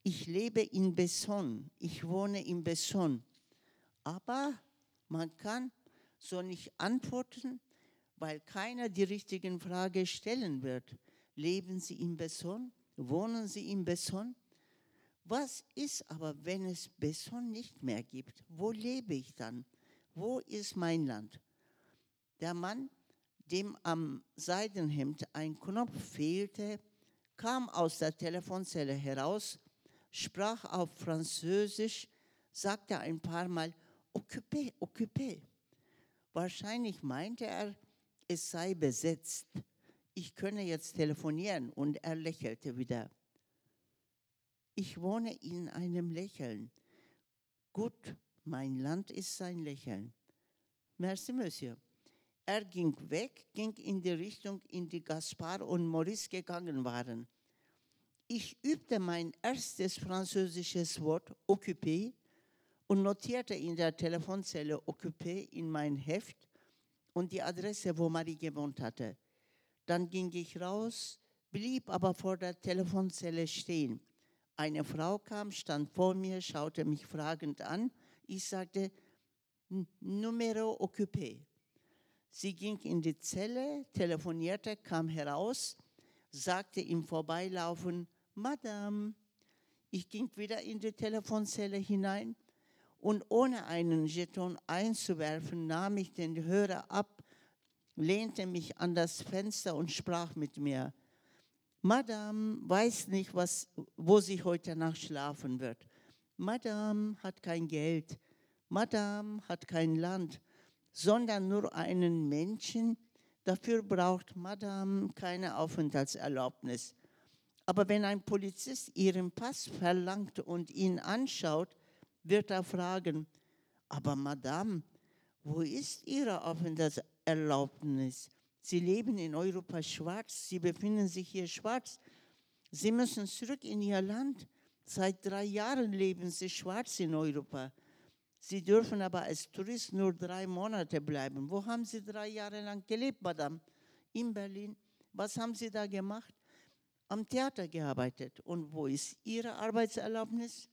Ich lebe in Besson, ich wohne in Besson. Aber man kann so nicht antworten, weil keiner die richtigen Fragen stellen wird. Leben Sie in Besson? Wohnen Sie in Besson? Was ist aber, wenn es Besson nicht mehr gibt? Wo lebe ich dann? Wo ist mein Land? Der Mann, dem am Seidenhemd ein Knopf fehlte, kam aus der Telefonzelle heraus, sprach auf Französisch, sagte ein paar Mal occupé, occupé. Wahrscheinlich meinte er, es sei besetzt. Ich könne jetzt telefonieren, und er lächelte wieder. Ich wohne in einem Lächeln. Gut, mein Land ist sein Lächeln. Merci, Monsieur. Er ging weg, ging in die Richtung, in die Gaspard und Maurice gegangen waren. Ich übte mein erstes französisches Wort, occupé, und notierte in der Telefonzelle occupé in mein Heft und die Adresse, wo Marie gewohnt hatte. Dann ging ich raus, blieb aber vor der Telefonzelle stehen. Eine Frau kam, stand vor mir, schaute mich fragend an. Ich sagte, Numero occupé. Sie ging in die Zelle, telefonierte, kam heraus, sagte im Vorbeilaufen, Madame. Ich ging wieder in die Telefonzelle hinein und ohne einen Jeton einzuwerfen, nahm ich den Hörer ab, lehnte mich an das Fenster und sprach mit mir. Madame weiß nicht, wo sie heute Nacht schlafen wird. Madame hat kein Geld. Madame hat kein Land, sondern nur einen Menschen. Dafür braucht Madame keine Aufenthaltserlaubnis. Aber wenn ein Polizist ihren Pass verlangt und ihn anschaut, wird er fragen, aber Madame, wo ist Ihre Aufenthaltserlaubnis? Sie leben in Europa schwarz, Sie befinden sich hier schwarz. Sie müssen zurück in Ihr Land. Seit 3 Jahren leben Sie schwarz in Europa. Sie dürfen aber als Tourist nur 3 Monate bleiben. Wo haben Sie 3 Jahre lang gelebt, Madame? In Berlin. Was haben Sie da gemacht? Am Theater gearbeitet. Und wo ist Ihre Arbeitserlaubnis?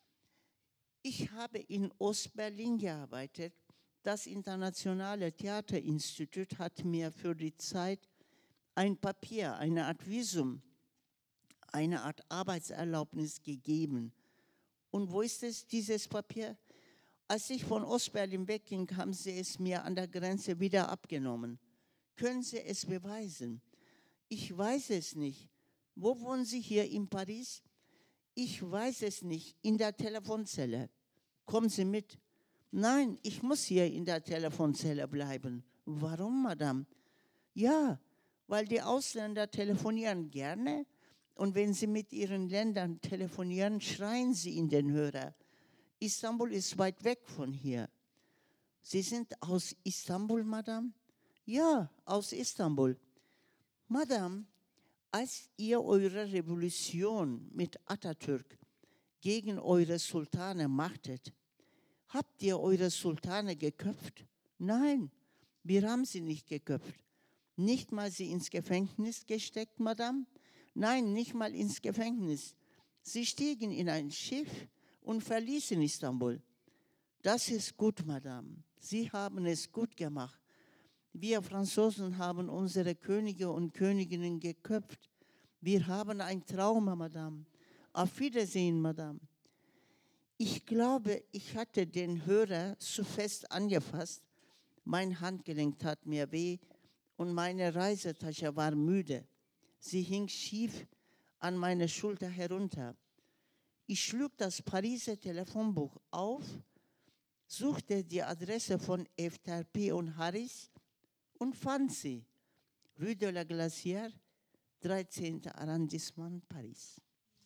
Ich habe in Ostberlin gearbeitet. Das Internationale Theaterinstitut hat mir für die Zeit ein Papier, eine Art Visum, eine Art Arbeitserlaubnis gegeben. Und wo ist es, dieses Papier? Als ich von Ostberlin wegging, haben sie es mir an der Grenze wieder abgenommen. Können Sie es beweisen? Ich weiß es nicht. Wo wohnen Sie hier in Paris? Ich weiß es nicht, in der Telefonzelle. Kommen Sie mit. Nein, ich muss hier in der Telefonzelle bleiben. Warum, Madame? Ja, weil die Ausländer telefonieren gerne und wenn sie mit ihren Ländern telefonieren, schreien sie in den Hörer. Istanbul ist weit weg von hier. Sie sind aus Istanbul, Madame? Ja, aus Istanbul. Madame, als ihr eure Revolution mit Atatürk gegen eure Sultane machtet, habt ihr eure Sultane geköpft? Nein, wir haben sie nicht geköpft. Nicht mal sie ins Gefängnis gesteckt, Madame? Nein, nicht mal ins Gefängnis. Sie stiegen in ein Schiff und verließen Istanbul. Das ist gut, Madame. Sie haben es gut gemacht. Wir Franzosen haben unsere Könige und Königinnen geköpft. Wir haben ein Trauma, Madame. Auf Wiedersehen, Madame. Ich glaube, ich hatte den Hörer zu fest angefasst. Mein Handgelenk tat mir weh und meine Reisetasche war müde. Sie hing schief an meine Schulter herunter. Ich schlug das Pariser Telefonbuch auf, suchte die Adresse von FTP und Harris und fand sie. Rue de la Glacière, 13. Arrondissement, Paris.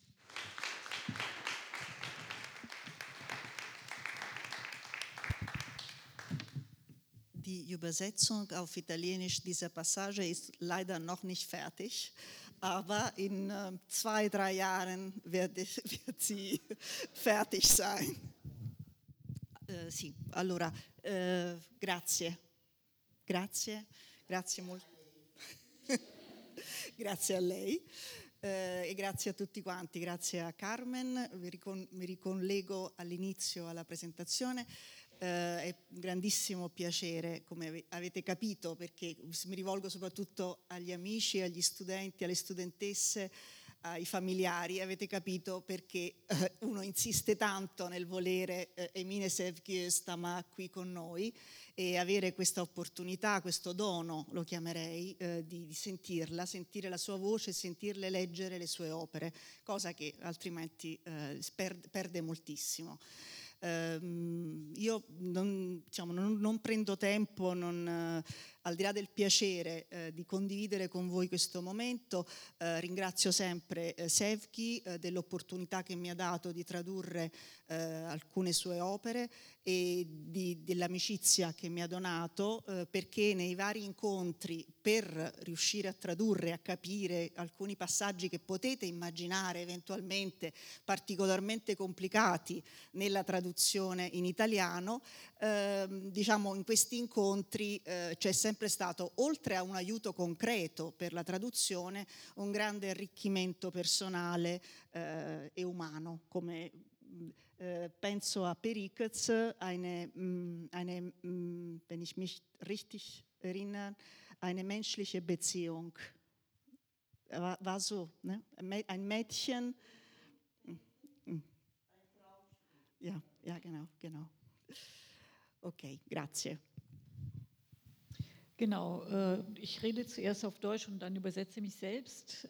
Die Übersetzung auf Italienisch dieser Passage ist leider noch nicht fertig, aber in 2-3 Jahren wird sie fertig sein. Sì, allora, grazie molto. Grazie a lei. E grazie a tutti quanti, grazie a Carmen, mi ricollego all'inizio alla presentazione. È un grandissimo piacere, come avete capito, perché mi rivolgo soprattutto agli amici, agli studenti, alle studentesse, ai familiari. Avete capito perché uno insiste tanto nel volere Emine Sevgi Östhammar qui con noi e avere questa opportunità, questo dono, lo chiamerei, di sentirla, sentire la sua voce, sentirle leggere le sue opere, cosa che altrimenti perde moltissimo. Io non prendo tempo, al di là del piacere di condividere con voi questo momento, ringrazio sempre Sevgi dell'opportunità che mi ha dato di tradurre alcune sue opere e dell'amicizia che mi ha donato, perché nei vari incontri per riuscire a tradurre, a capire alcuni passaggi che potete immaginare eventualmente particolarmente complicati nella traduzione in italiano, in questi incontri c'è sempre stato, oltre a un aiuto concreto per la traduzione, un grande arricchimento personale e umano, come penso a Pericles, wenn ich mich richtig erinnere, eine menschliche Beziehung. War so, ne? Ein Mädchen. Ja, genau. Okay, grazie. Genau, ich rede zuerst auf Deutsch und dann übersetze mich selbst.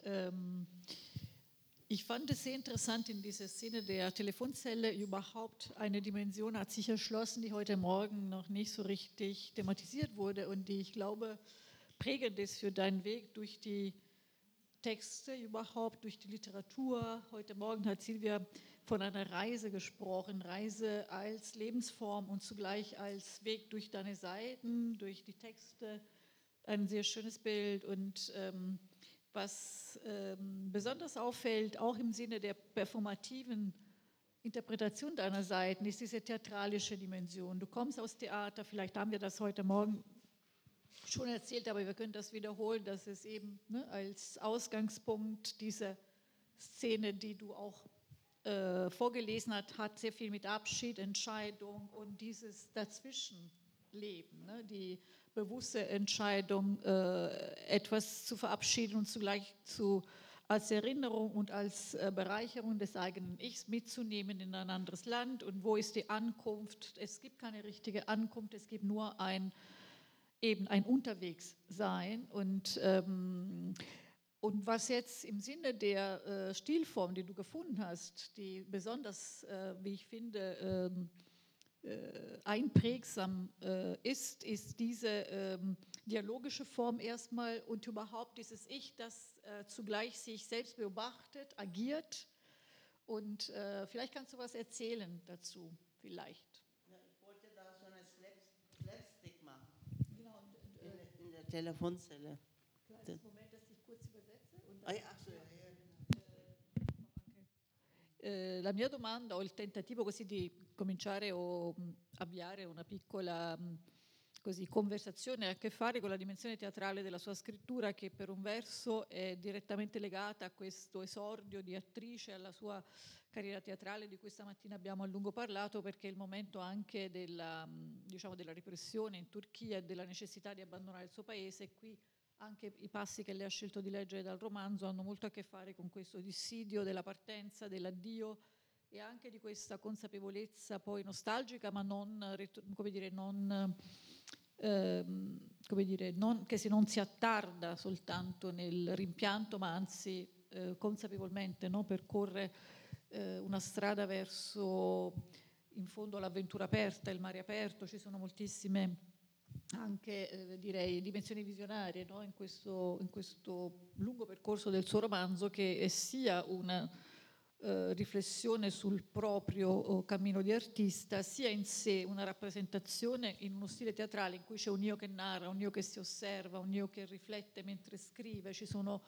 Ich fand es sehr interessant, in dieser Szene der Telefonzelle überhaupt eine Dimension hat sich erschlossen, die heute Morgen noch nicht so richtig thematisiert wurde und die, ich glaube, prägend ist für deinen Weg durch die Texte überhaupt, durch die Literatur. Heute Morgen hat Silvia von einer Reise gesprochen, Reise als Lebensform und zugleich als Weg durch deine Seiten, durch die Texte. Ein sehr schönes Bild und was besonders auffällt, auch im Sinne der performativen Interpretation deiner Seiten, ist diese theatralische Dimension. Du kommst aus Theater, vielleicht haben wir das heute Morgen schon erzählt, aber wir können das wiederholen, dass es eben als Ausgangspunkt diese Szene, die du auch vorgelesen hast, hat sehr viel mit Abschied, Entscheidung und dieses Dazwischenleben, die bewusste Entscheidung, etwas zu verabschieden und zugleich als Erinnerung und als Bereicherung des eigenen Ichs mitzunehmen in ein anderes Land. Und wo ist die Ankunft? Es gibt keine richtige Ankunft, es gibt nur ein Unterwegssein. Und was jetzt im Sinne der Stilform, die du gefunden hast, die besonders, wie ich finde, einprägsam ist diese dialogische Form erstmal und überhaupt dieses Ich, das zugleich sich selbst beobachtet, agiert. Und vielleicht kannst du was erzählen dazu, vielleicht. Ja, ich wollte da so eine Slapstick machen. Genau. In der Telefonzelle. Kleines Moment, dass ich kurz übersetze. Und la mia domanda o il tentativo così di cominciare o avviare una piccola conversazione ha a che fare con la dimensione teatrale della sua scrittura, che per un verso è direttamente legata a questo esordio di attrice, alla sua carriera teatrale di cui stamattina abbiamo a lungo parlato, perché è il momento anche della repressione in Turchia e della necessità di abbandonare il suo paese, e qui anche i passi che lei ha scelto di leggere dal romanzo hanno molto a che fare con questo dissidio della partenza, dell'addio e anche di questa consapevolezza poi nostalgica, ma non che non si attarda soltanto nel rimpianto, ma anzi consapevolmente percorre una strada verso in fondo l'avventura aperta, il mare aperto. Ci sono moltissime anche direi dimensioni visionarie in questo lungo percorso del suo romanzo, che è sia una riflessione sul proprio cammino di artista, sia in sé una rappresentazione in uno stile teatrale in cui c'è un io che narra, un io che si osserva, un io che riflette mentre scrive. Ci sono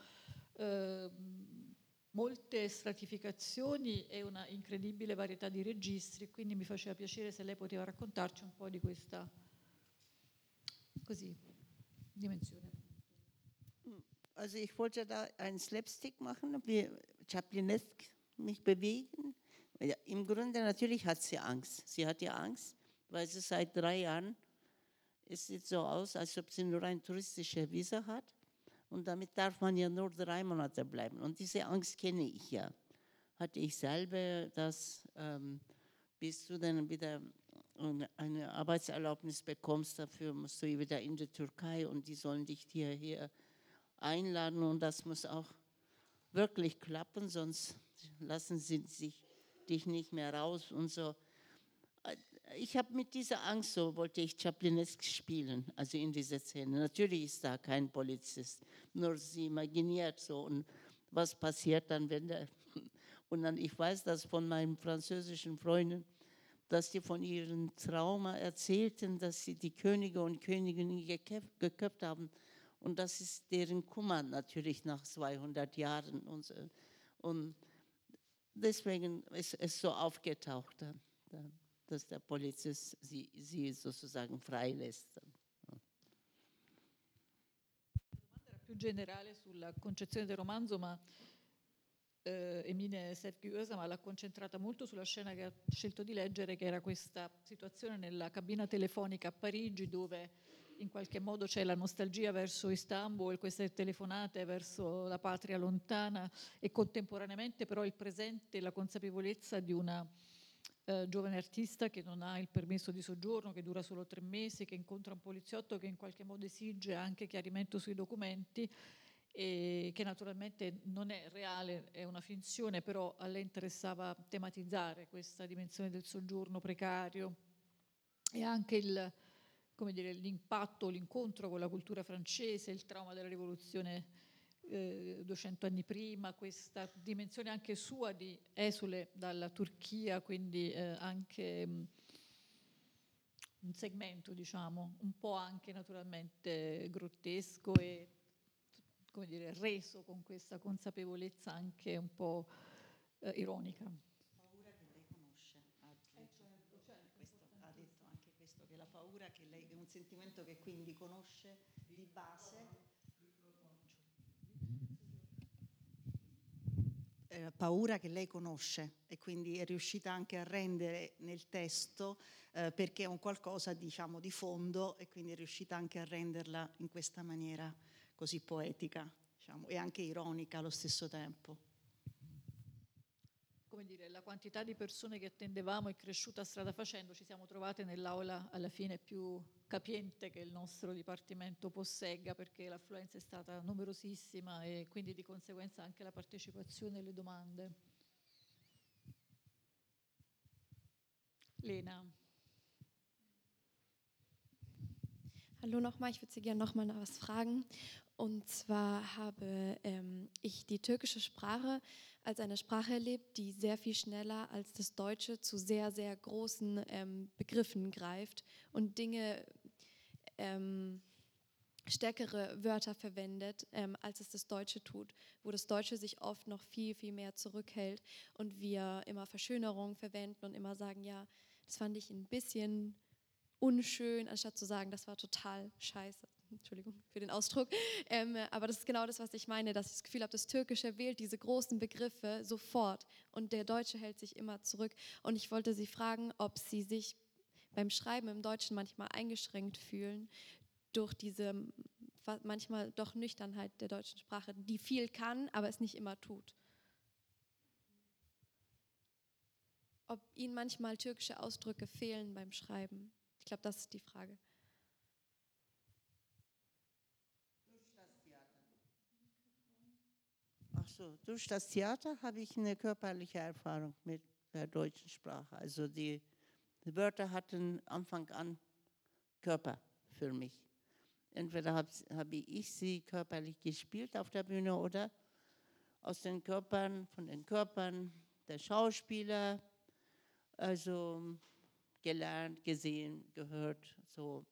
molte stratificazioni e una incredibile varietà di registri, quindi mi faceva piacere se lei poteva raccontarci un po' di questa dimensione. Also ich wollte da einen Slapstick machen, wie Chaplinesque mich bewegen. Ja, im Grunde natürlich hat sie Angst. Sie hat ja Angst, weil sie seit 3 Jahren, es sieht so aus, als ob sie nur ein touristisches Visa hat. Und damit darf man ja nur 3 Monate bleiben. Und diese Angst kenne ich ja. Hatte ich selber, dass bis du dann wieder eine Arbeitserlaubnis bekommst, dafür musst du wieder in die Türkei und die sollen dich hierher einladen und das muss auch wirklich klappen, sonst lassen sie dich nicht mehr raus und so. Ich habe mit dieser Angst, so wollte ich Chaplinesque spielen, also in dieser Szene. Natürlich ist da kein Polizist, nur sie imaginiert so und was passiert dann, wenn der... Und dann, ich weiß das von meinen französischen Freunden, dass die von ihrem Trauma erzählten, dass sie die Könige und Königinnen geköpft haben. Und das ist deren Kummer natürlich nach 200 Jahren. Und deswegen ist es so aufgetaucht, dass der Polizist sie sozusagen freilässt. Era più generale sulla concezione del romanzo, ma Emine Sevgi Özama l'ha concentrata molto sulla scena che ha scelto di leggere, che era questa situazione nella cabina telefonica a Parigi, dove in qualche modo c'è la nostalgia verso Istanbul, queste telefonate verso la patria lontana e contemporaneamente però il presente, la consapevolezza di una giovane artista che non ha il permesso di soggiorno, che dura solo 3 mesi, che incontra un poliziotto che in qualche modo esige anche chiarimento sui documenti e che naturalmente non è reale, è una finzione, però a lei interessava tematizzare questa dimensione del soggiorno precario e anche l'impatto, l'incontro con la cultura francese, il trauma della rivoluzione 200 anni prima, questa dimensione anche sua di esule dalla Turchia, quindi anche un segmento, diciamo, un po' anche naturalmente grottesco e come dire, reso con questa consapevolezza anche un po' ironica. Paura che lei conosce, questo, ha detto anche questo, che la paura che lei, è un sentimento che quindi conosce di base. Paura che lei conosce e quindi è riuscita anche a rendere nel testo perché è un qualcosa diciamo di fondo e quindi è riuscita anche a renderla in questa maniera così poetica, diciamo, e anche ironica allo stesso tempo. Come dire, la quantità di persone che attendevamo è cresciuta strada facendo, ci siamo trovate nell'aula alla fine più capiente che il nostro dipartimento possegga, perché l'affluenza è stata numerosissima e quindi di conseguenza anche la partecipazione alle domande. Lena. Hallo nochmal, ich würde Sie gerne nochmal nach was fragen. Und zwar habe ich die türkische Sprache als eine Sprache erlebt, die sehr viel schneller als das Deutsche zu sehr, sehr großen Begriffen greift und Dinge, stärkere Wörter verwendet, als es das Deutsche tut, wo das Deutsche sich oft noch viel, viel mehr zurückhält und wir immer Verschönerungen verwenden und immer sagen, ja, das fand ich ein bisschen unschön, anstatt zu sagen, das war total scheiße. Entschuldigung für den Ausdruck. Aber das ist genau das, was ich meine, dass ich das Gefühl habe, das Türkische wählt diese großen Begriffe sofort und der Deutsche hält sich immer zurück. Und ich wollte Sie fragen, ob Sie sich beim Schreiben im Deutschen manchmal eingeschränkt fühlen durch diese manchmal doch Nüchternheit der deutschen Sprache, die viel kann, aber es nicht immer tut. Ob Ihnen manchmal türkische Ausdrücke fehlen beim Schreiben. Ich glaube, das ist die Frage. Ach so, durch das Theater habe ich eine körperliche Erfahrung mit der deutschen Sprache. Also die Wörter hatten Anfang an Körper für mich. Entweder habe ich sie körperlich gespielt auf der Bühne oder aus den Körpern, von den Körpern der Schauspieler, also gelernt, gesehen, gehört, so.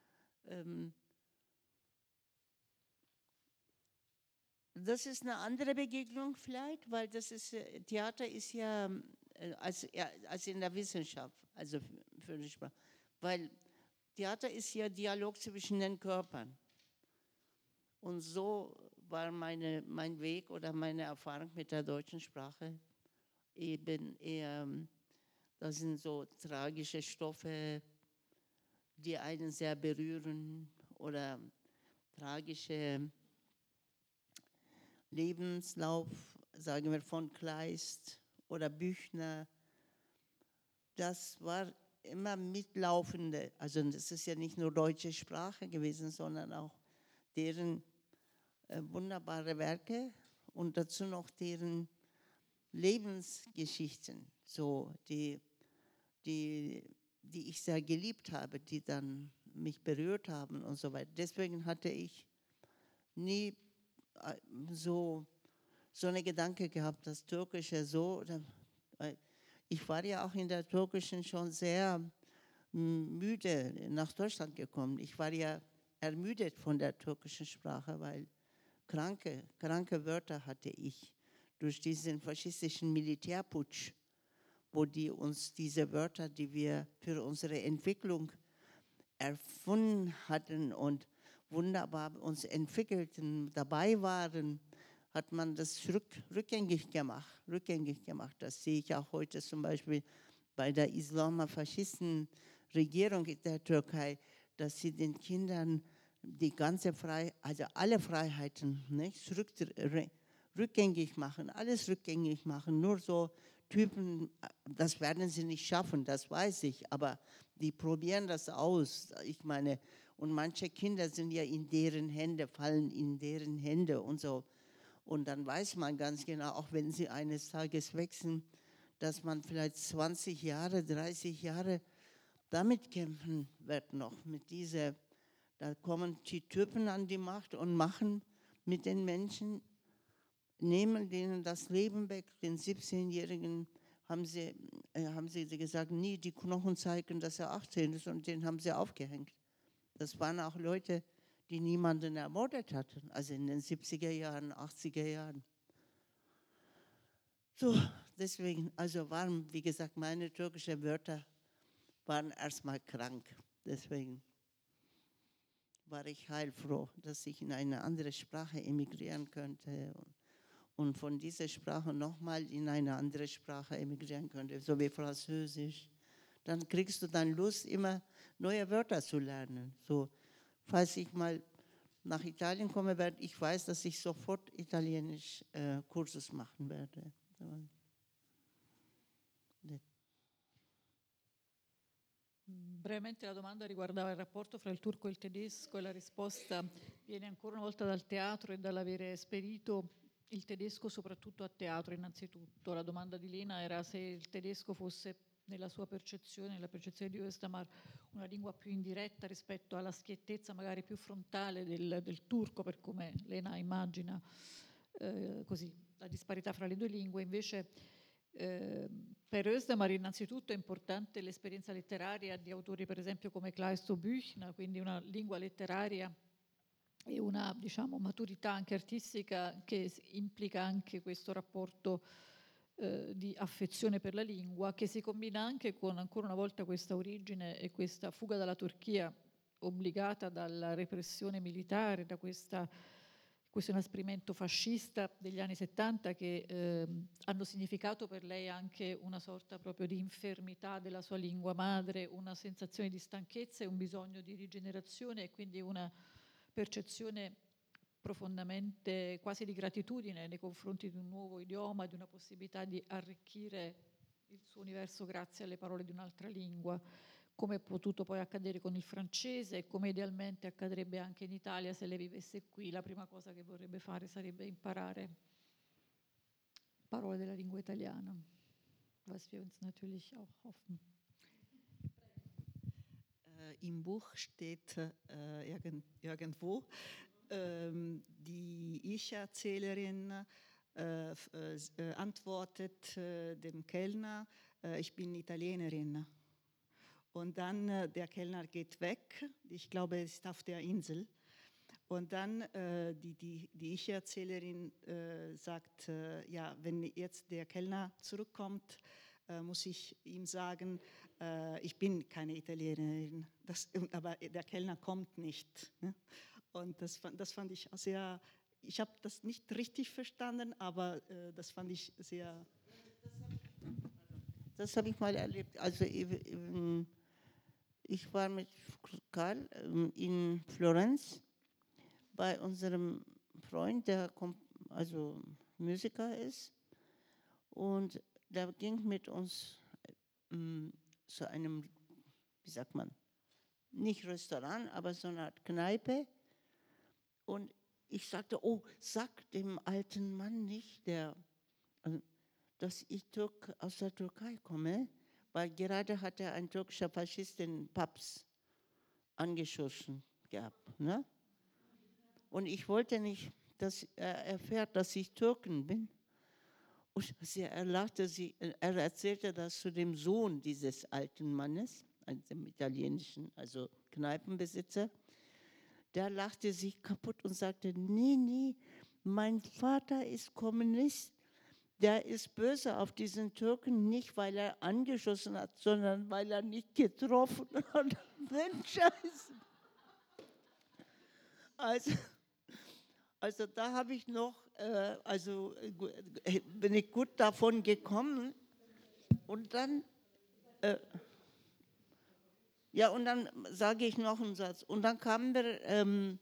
Das ist eine andere Begegnung vielleicht, weil Theater ist ja als in der Wissenschaft, also für die Sprache, weil Theater ist ja Dialog zwischen den Körpern. Und so war mein Weg oder meine Erfahrung mit der deutschen Sprache eben eher, das sind so tragische Stoffe, die einen sehr berühren oder tragische Lebenslauf, sagen wir von Kleist oder Büchner. Das war immer mitlaufende, also das ist ja nicht nur deutsche Sprache gewesen, sondern auch deren wunderbare Werke und dazu noch deren Lebensgeschichten, so die ich sehr geliebt habe, die dann mich berührt haben und so weiter. Deswegen hatte ich nie so einen Gedanke gehabt, das Türkische so. Ich war ja auch in der Türkischen schon sehr müde nach Deutschland gekommen. Ich war ja ermüdet von der türkischen Sprache, weil kranke Wörter hatte ich durch diesen faschistischen Militärputsch, wo die uns diese Wörter, die wir für unsere Entwicklung erfunden hatten und wunderbar uns entwickelten, dabei waren, hat man das rückgängig gemacht. Das sehe ich auch heute zum Beispiel bei der Islamo-Faschisten-Regierung in der Türkei, dass sie den Kindern die ganze Freiheit, also alle Freiheiten, nicht, rückgängig machen, alles rückgängig machen. Nur so Typen, das werden sie nicht schaffen, das weiß ich, aber die probieren das aus. Ich meine, und manche Kinder sind ja in deren Hände, fallen in deren Hände und so. Und dann weiß man ganz genau, auch wenn sie eines Tages wechseln, dass man vielleicht 20 Jahre, 30 Jahre damit kämpfen wird noch, mit dieser, da kommen die Typen an die Macht und machen mit den Menschen, nehmen denen das Leben weg. Den 17-Jährigen haben sie gesagt, nie die Knochen zeigen, dass er 18 ist, und den haben sie aufgehängt. Das waren auch Leute, die niemanden ermordet hatten, also in den 70er Jahren, 80er Jahren. So, deswegen, also waren, wie gesagt, meine türkischen Wörter waren erstmal krank. Deswegen war ich heilfroh, dass ich in eine andere Sprache emigrieren könnte und von dieser Sprache nochmal in eine andere Sprache emigrieren könnte, so wie Französisch. Dann kriegst du dann Lust, immer neue Wörter zu lernen. So, falls ich mal nach Italien komme, werde ich weiß, dass ich sofort Italienisch Kurses machen werde. Brevemente la domanda riguardava il rapporto fra il turco e il tedesco e la risposta viene ancora una volta dal teatro e dall'avere esperito il tedesco soprattutto a teatro innanzitutto. La domanda di Lena era se il tedesco fosse nella sua percezione, nella percezione di Özdemir, una lingua più indiretta rispetto alla schiettezza magari più frontale del turco, per come Lena immagina così la disparità fra le due lingue. Invece per Özdemir innanzitutto è importante l'esperienza letteraria di autori per esempio come Kleist o Büchner, quindi una lingua letteraria e una, diciamo, maturità anche artistica che implica anche questo rapporto di affezione per la lingua, che si combina anche con ancora una volta questa origine e questa fuga dalla Turchia obbligata dalla repressione militare, da questo inasprimento fascista degli anni 70 che hanno significato per lei anche una sorta proprio di infermità della sua lingua madre, una sensazione di stanchezza e un bisogno di rigenerazione, e quindi una percezione profondamente quasi di gratitudine nei confronti di un nuovo idioma, di una possibilità di arricchire il suo universo grazie alle parole di un'altra lingua, come è potuto poi accadere con il francese e come idealmente accadrebbe anche in Italia se lei vivesse qui. La prima cosa che vorrebbe fare sarebbe imparare parole della lingua italiana, was wir uns natürlich auch hoffen. Im Buch steht irgendwo, die Ich-Erzählerin antwortet dem Kellner, ich bin Italienerin. Und dann der Kellner geht weg, ich glaube, er ist auf der Insel. Und dann die Ich-Erzählerin sagt, ja, wenn jetzt der Kellner zurückkommt, muss ich ihm sagen, ich bin keine Italienerin, aber der Kellner kommt nicht. Ne? Und das fand ich sehr ich habe das nicht richtig verstanden, aber das fand ich sehr... Das habe ich mal erlebt. Also ich war mit Karl in Florenz bei unserem Freund, der also Musiker ist. Und der ging mit uns zu einem, wie sagt man, nicht Restaurant, aber so eine Art Kneipe. Und ich sagte, oh, sag dem alten Mann nicht, dass ich aus der Türkei komme, weil gerade hat er ein türkischer Faschist den Papst angeschossen gehabt. Ne? Und ich wollte nicht, dass er erfährt, dass ich Türken bin. Und er lachte, er erzählte das zu dem Sohn dieses alten Mannes, einem italienischen, also Kneipenbesitzer. Der lachte sich kaputt und sagte, nee, mein Vater ist Kommunist. Der ist böse auf diesen Türken, nicht weil er angeschossen hat, sondern weil er nicht getroffen hat. Scheiße. Also da habe ich noch, bin ich gut davon gekommen. Und dann, und dann sage ich noch einen Satz. Und dann kamen wir,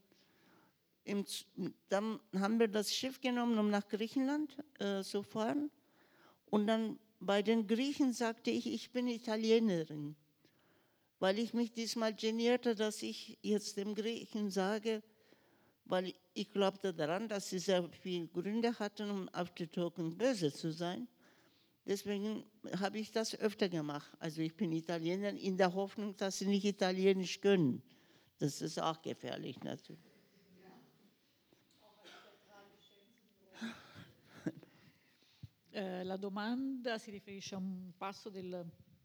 dann haben wir das Schiff genommen, um nach Griechenland zu fahren. Und dann bei den Griechen sagte ich bin Italienerin, weil ich mich diesmal genierte, dass ich jetzt dem Griechen sage, weil ich glaubte daran, dass sie sehr viele Gründe hatten, um auf die Türken böse zu sein. Deswegen habe ich das öfter gemacht. Also ich bin Italienerin in der Hoffnung, dass sie nicht Italienisch können. Das ist auch gefährlich natürlich. La domanda si riferisce a un passo del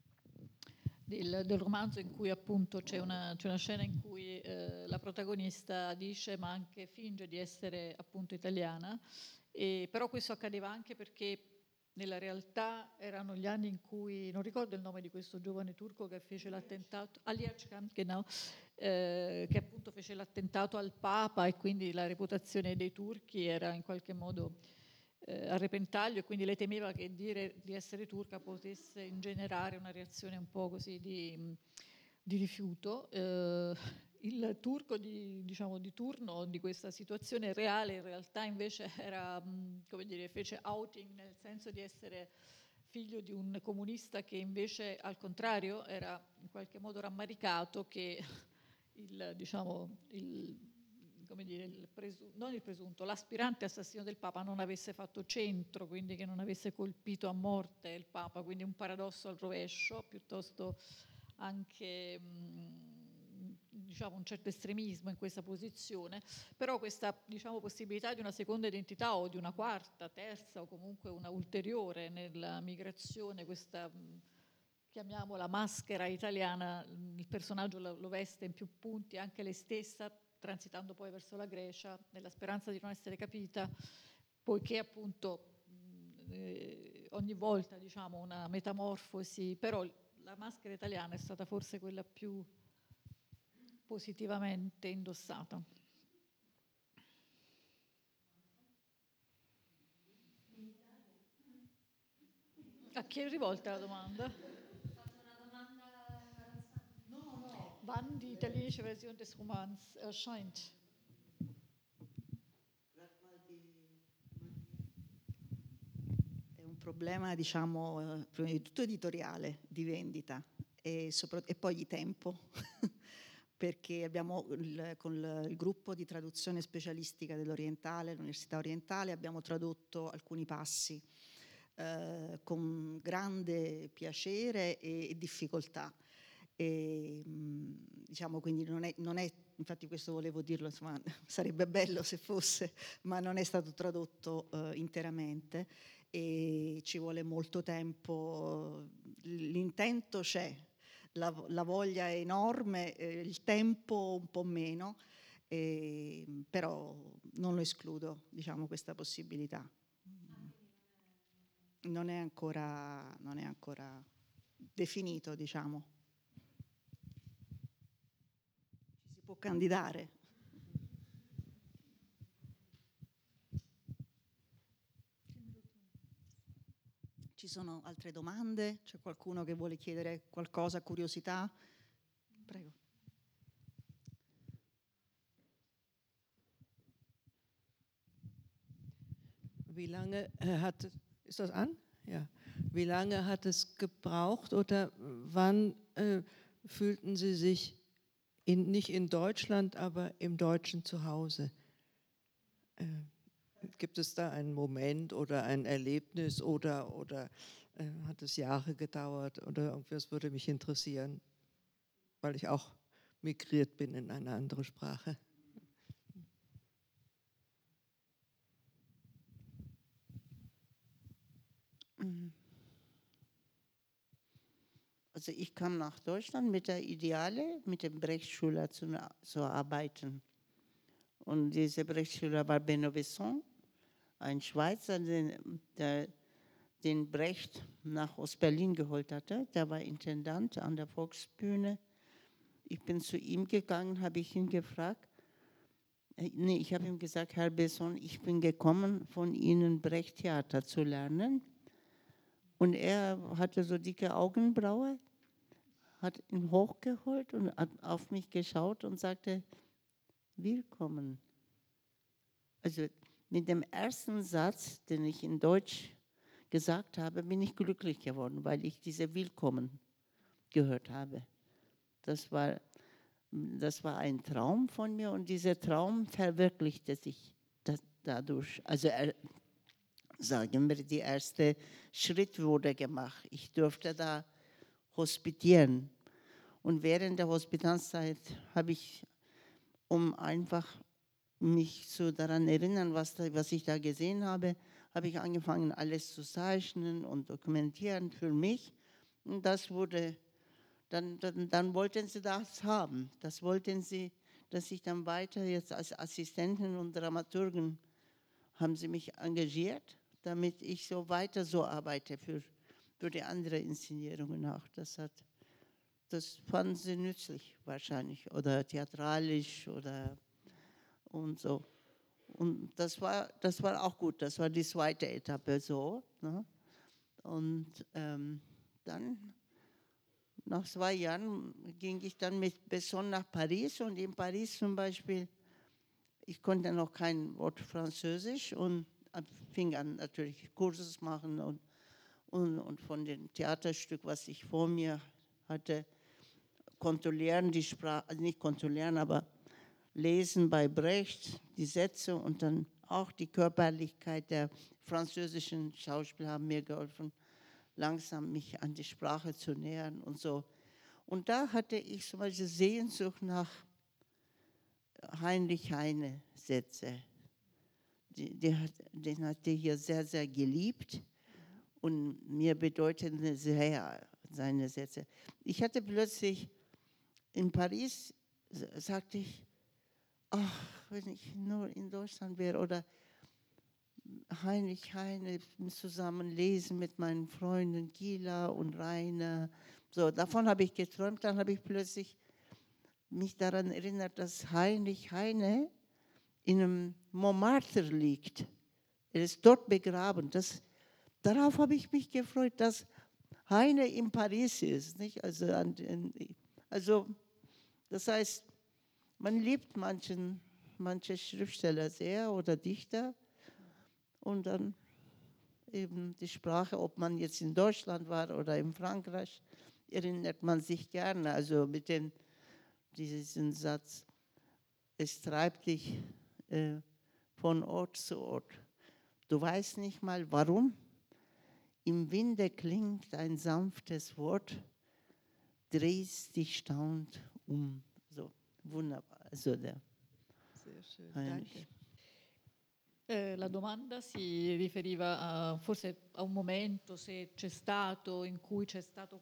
romanzo in cui appunto c'è una scena in cui la protagonista dice ma anche finge di essere appunto italiana, però questo accadeva anche perché nella realtà erano gli anni in cui, non ricordo il nome di questo giovane turco che fece l'attentato, Ali Erçkan, genau, che appunto fece l'attentato al Papa, e quindi la reputazione dei turchi era in qualche modo a repentaglio, e quindi lei temeva che dire di essere turca potesse ingenerare una reazione un po' così di rifiuto. Il turco di turno di questa situazione reale in realtà invece era, come dire, fece outing nel senso di essere figlio di un comunista che invece al contrario era in qualche modo rammaricato che l'aspirante assassino del Papa non avesse fatto centro, quindi che non avesse colpito a morte il Papa, quindi un paradosso al rovescio, piuttosto anche un certo estremismo in questa posizione, però questa possibilità di una seconda identità o di una quarta, terza o comunque una ulteriore nella migrazione, questa chiamiamola maschera italiana, il personaggio lo veste in più punti, anche lei stessa, transitando poi verso la Grecia, nella speranza di non essere capita, poiché appunto ogni volta una metamorfosi, però la maschera italiana è stata forse quella più positivamente indossata. A chi è rivolta la domanda? Wann die italienische Version des Romans erscheint? È un problema, prima di tutto editoriale, di vendita e poi di tempo, perché abbiamo con il gruppo di traduzione specialistica dell'Orientale, l'Università Orientale, abbiamo tradotto alcuni passi con grande piacere e difficoltà. E, quindi non è, infatti questo volevo dirlo, insomma, sarebbe bello se fosse, ma non è stato tradotto interamente e ci vuole molto tempo. L'intento c'è, la voglia è enorme, il tempo un po' meno, però non lo escludo, questa possibilità. Non è ancora definito, Ci si può candidare. sono altre domande? C'è qualcuno che vuole chiedere qualcosa, curiosità? Prego. Wie lange ist das an? Ja. Wie lange hat es gebraucht oder wann fühlten Sie sich nicht in Deutschland, aber im deutschen Zuhause? Gibt es da einen Moment oder ein Erlebnis oder hat es Jahre gedauert oder irgendwas würde mich interessieren, weil ich auch migriert bin in eine andere Sprache. Also ich kam nach Deutschland mit der Ideale, mit dem Brechtschüler zu arbeiten. Und dieser Brechtschüler war Benno Besson, ein Schweizer, der den Brecht nach Ostberlin geholt hatte. Der war Intendant an der Volksbühne. Ich bin zu ihm gegangen, habe ich ihn gefragt. Nee, ich habe ihm gesagt, Herr Besson, ich bin gekommen, von Ihnen Brecht-Theater zu lernen. Und er hatte so dicke Augenbraue, hat ihn hochgeholt und hat auf mich geschaut und sagte, willkommen. Also mit dem ersten Satz, den ich in Deutsch gesagt habe, bin ich glücklich geworden, weil ich diese Willkommen gehört habe. Das war ein Traum von mir und dieser Traum verwirklichte sich dadurch. Also sagen wir, der erste Schritt wurde gemacht. Ich durfte da hospitieren. Und während der Hospitanzzeit habe ich, um einfach mich daran erinnern, was ich da gesehen habe, habe ich angefangen, alles zu zeichnen und dokumentieren für mich. Und das wurde, dann wollten sie das haben. Das wollten sie, dass ich dann weiter jetzt als Assistentin und Dramaturgen haben sie mich engagiert, damit ich so weiter so arbeite für die anderen Inszenierungen auch. Das fanden sie nützlich wahrscheinlich oder theatralisch oder und so. Und das war auch gut, das war die zweite Etappe so. Ne? Und dann, nach 2 Jahren, ging ich dann mit Besson nach Paris und in Paris zum Beispiel, ich konnte noch kein Wort Französisch und fing an natürlich Kurses machen und von dem Theaterstück, was ich vor mir hatte, kontrollieren die Sprache, also nicht kontrollieren, aber lesen bei Brecht, die Sätze und dann auch die Körperlichkeit der französischen Schauspieler haben mir geholfen, langsam mich an die Sprache zu nähern und so. Und da hatte ich zum Beispiel Sehnsucht nach Heinrich Heine Sätze. Den hat er hier sehr, sehr geliebt und mir bedeuteten sehr seine Sätze. Ich hatte plötzlich in Paris, sagte ich, ach, wenn ich nur in Deutschland wäre oder Heinrich Heine zusammen lesen mit meinen Freunden Gila und Rainer. So, davon habe ich geträumt. Dann habe ich plötzlich mich daran erinnert, dass Heinrich Heine in einem Montmartre liegt. Er ist dort begraben. Darauf habe ich mich gefreut, dass Heine in Paris ist. Nicht? Also, das heißt, man liebt manche Schriftsteller sehr oder Dichter und dann eben die Sprache, ob man jetzt in Deutschland war oder in Frankreich, erinnert man sich gerne. Also mit diesem Satz, es treibt dich von Ort zu Ort. Du weißt nicht mal warum. Im Winde klingt ein sanftes Wort, drehst dich staunt um. So, wunderbar. Also Sehr schön, Heinrich. danke. La domanda si riferiva forse a un momento, se c'è stato, in cui c'è stato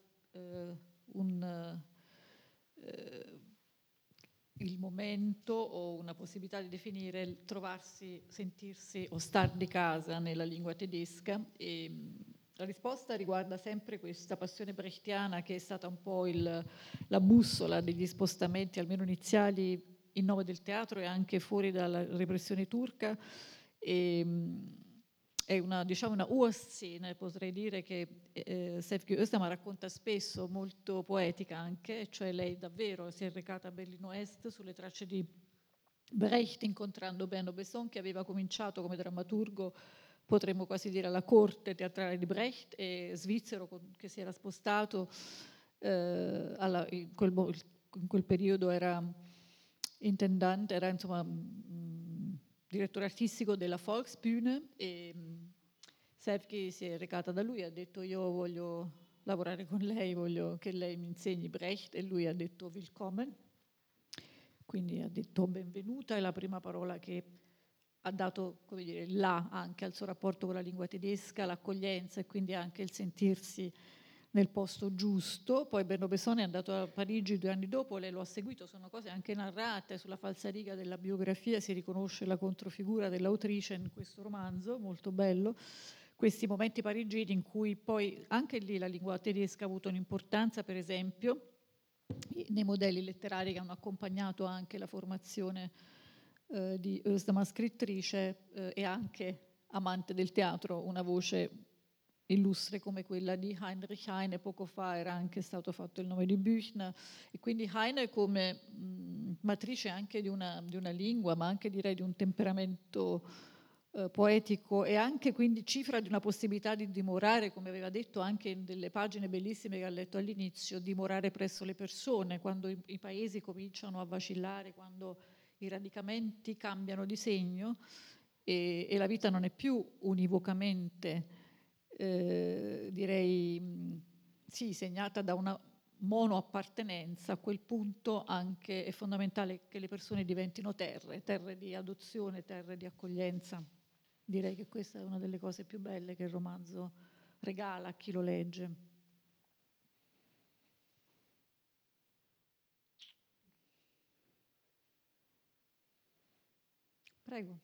il momento o una possibilità di definire il trovarsi, sentirsi o star di casa nella lingua tedesca. E la risposta riguarda sempre questa passione brechtiana che è stata un po' la bussola degli spostamenti, almeno iniziali, in nome del teatro e anche fuori dalla repressione turca. E è una, diciamo, una Urscene, potrei dire, che Sevgi Özdemir racconta spesso, molto poetica anche, cioè lei davvero si è recata a Berlino Est sulle tracce di Brecht, incontrando Benno Besson, che aveva cominciato come drammaturgo, potremmo quasi dire, alla corte teatrale di Brecht, e svizzero che si era spostato in quel periodo era intendante, era insomma direttore artistico della Volksbühne, e Sevgi si è recata da lui e ha detto: io voglio lavorare con lei, voglio che lei mi insegni Brecht, e lui ha detto willkommen, quindi ha detto benvenuta, è la prima parola che ha dato, come dire, là anche al suo rapporto con la lingua tedesca, l'accoglienza e quindi anche il sentirsi nel posto giusto. Poi Benno Besson è andato a Parigi 2 anni dopo, lei lo ha seguito, sono cose anche narrate sulla falsariga della biografia, si riconosce la controfigura dell'autrice in questo romanzo, molto bello. Questi momenti parigini in cui poi anche lì la lingua tedesca ha avuto un'importanza, per esempio, nei modelli letterari che hanno accompagnato anche la formazione di Özdemir scrittrice, e anche amante del teatro, una voce illustre come quella di Heinrich Heine. Poco fa era anche stato fatto il nome di Büchner, e quindi Heine come matrice anche di una lingua, ma anche direi di un temperamento poetico, e anche quindi cifra di una possibilità di dimorare, come aveva detto anche in delle pagine bellissime che ha letto all'inizio, dimorare presso le persone, quando i paesi cominciano a vacillare, quando i radicamenti cambiano di segno e la vita non è più univocamente, direi, sì, segnata da una monoappartenenza. A quel punto anche è fondamentale che le persone diventino terre di adozione, terre di accoglienza. Direi che questa è una delle cose più belle che il romanzo regala a chi lo legge. Prego.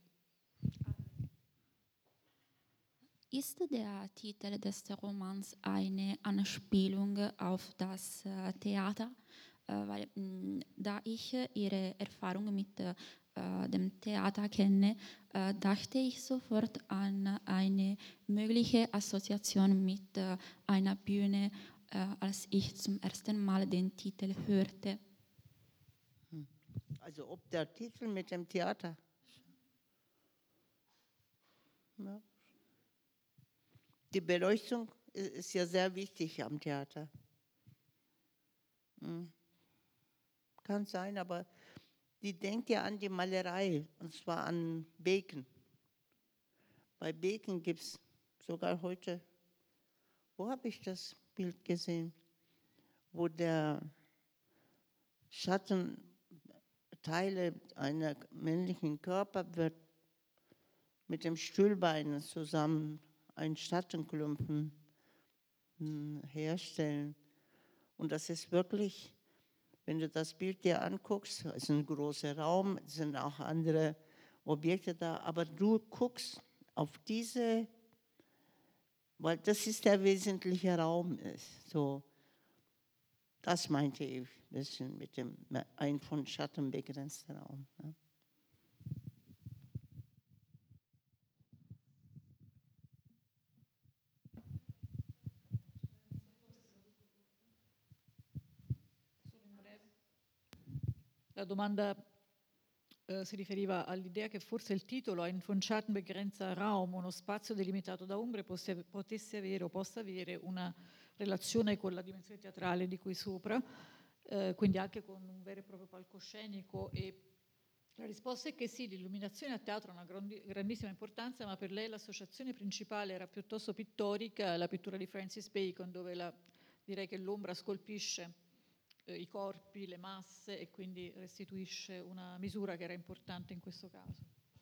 Ist der Titel des Romans eine Anspielung auf das Theater? Weil, da ich Ihre Erfahrung mit dem Theater kenne, dachte ich sofort an eine mögliche Assoziation mit einer Bühne, als ich zum ersten Mal den Titel hörte. Also ob der Titel mit dem Theater. Ja. Die Beleuchtung ist ja sehr wichtig am Theater. Kann sein, aber die denkt ja an die Malerei, und zwar an Bacon. Bei Bacon gibt es sogar heute, wo habe ich das Bild gesehen, wo der Schattenteile einer männlichen Körper wird mit dem Stühlbein zusammen einen Schattenklumpen herstellen. Und das ist wirklich, wenn du das Bild dir anguckst, es ist ein großer Raum, es sind auch andere Objekte da, aber du guckst auf diese, weil das ist der wesentliche Raum ist. So, das meinte ich ein bisschen mit dem ein von Schatten begrenzten Raum. Ja. La domanda si riferiva all'idea che forse il titolo Ein von Schatten begrenzter Raum, uno spazio delimitato da ombre, potesse avere o possa avere una relazione con la dimensione teatrale di qui sopra, quindi anche con un vero e proprio palcoscenico. E la risposta è che sì, l'illuminazione a teatro ha una grandissima importanza, ma per lei l'associazione principale era piuttosto pittorica, la pittura di Francis Bacon, dove direi che l'ombra scolpisce i corpi, le masse, e quindi restituisce una misura che era importante in questo caso.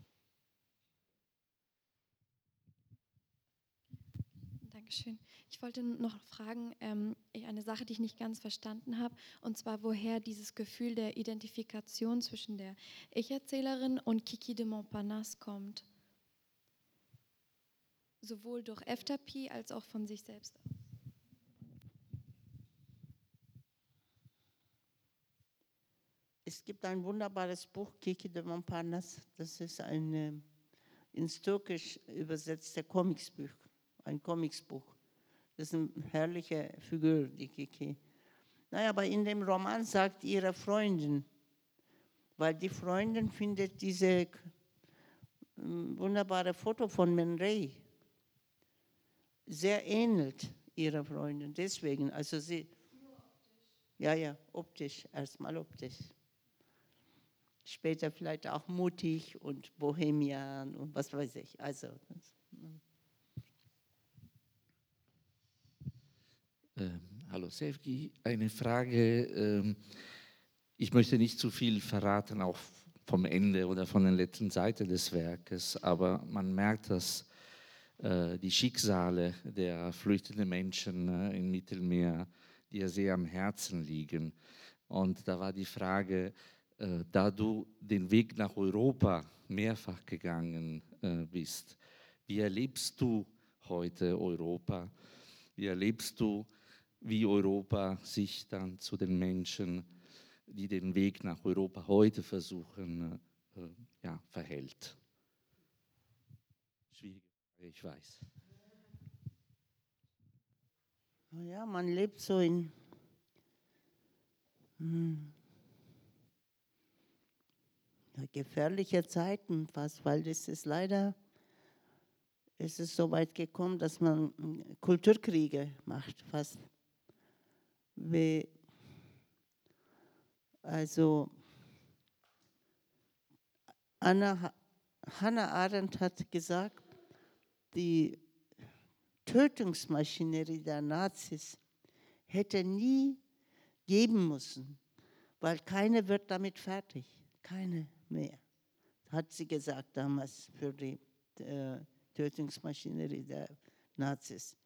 Dankeschön. Ich wollte noch fragen, eine Sache, die ich nicht ganz verstanden habe, und zwar, woher dieses Gefühl der Identifikation zwischen der Ich-Erzählerin und Kiki de Montparnasse kommt. Sowohl durch FTP als auch von sich selbst. Es gibt ein wunderbares Buch, Kiki de Montparnasse. Das ist eine ins Türkisch übersetzte Comicsbuch, ein Comicsbuch. Das ist eine herrliche Figur, die Kiki. Naja, aber in dem Roman sagt ihre Freundin, weil die Freundin findet diese wunderbare Foto von Man Ray sehr ähnelt ihrer Freundin. Deswegen, also sie, ja, optisch, erstmal optisch. Später vielleicht auch mutig und Bohemian und was weiß ich. Also. Hallo Sevgi, eine Frage. Ich möchte nicht zu viel verraten, auch vom Ende oder von den letzten Seiten des Werkes, aber man merkt, dass die Schicksale der flüchtenden Menschen im Mittelmeer dir sehr am Herzen liegen. Und da war die Frage, da du den Weg nach Europa mehrfach gegangen bist, wie erlebst du heute Europa? Wie erlebst du, wie Europa sich dann zu den Menschen, die den Weg nach Europa heute versuchen, verhält? Schwierige Frage, ich weiß. Ja, man lebt so in gefährliche Zeiten fast, weil es ist leider, es ist so weit gekommen, dass man Kulturkriege macht fast. Also Hannah Arendt hat gesagt, die Tötungsmaschinerie der Nazis hätte nie geben müssen, weil keine wird damit fertig, keine mehr, hat sie gesagt damals für die Tötungsmaschinerie der Nazis.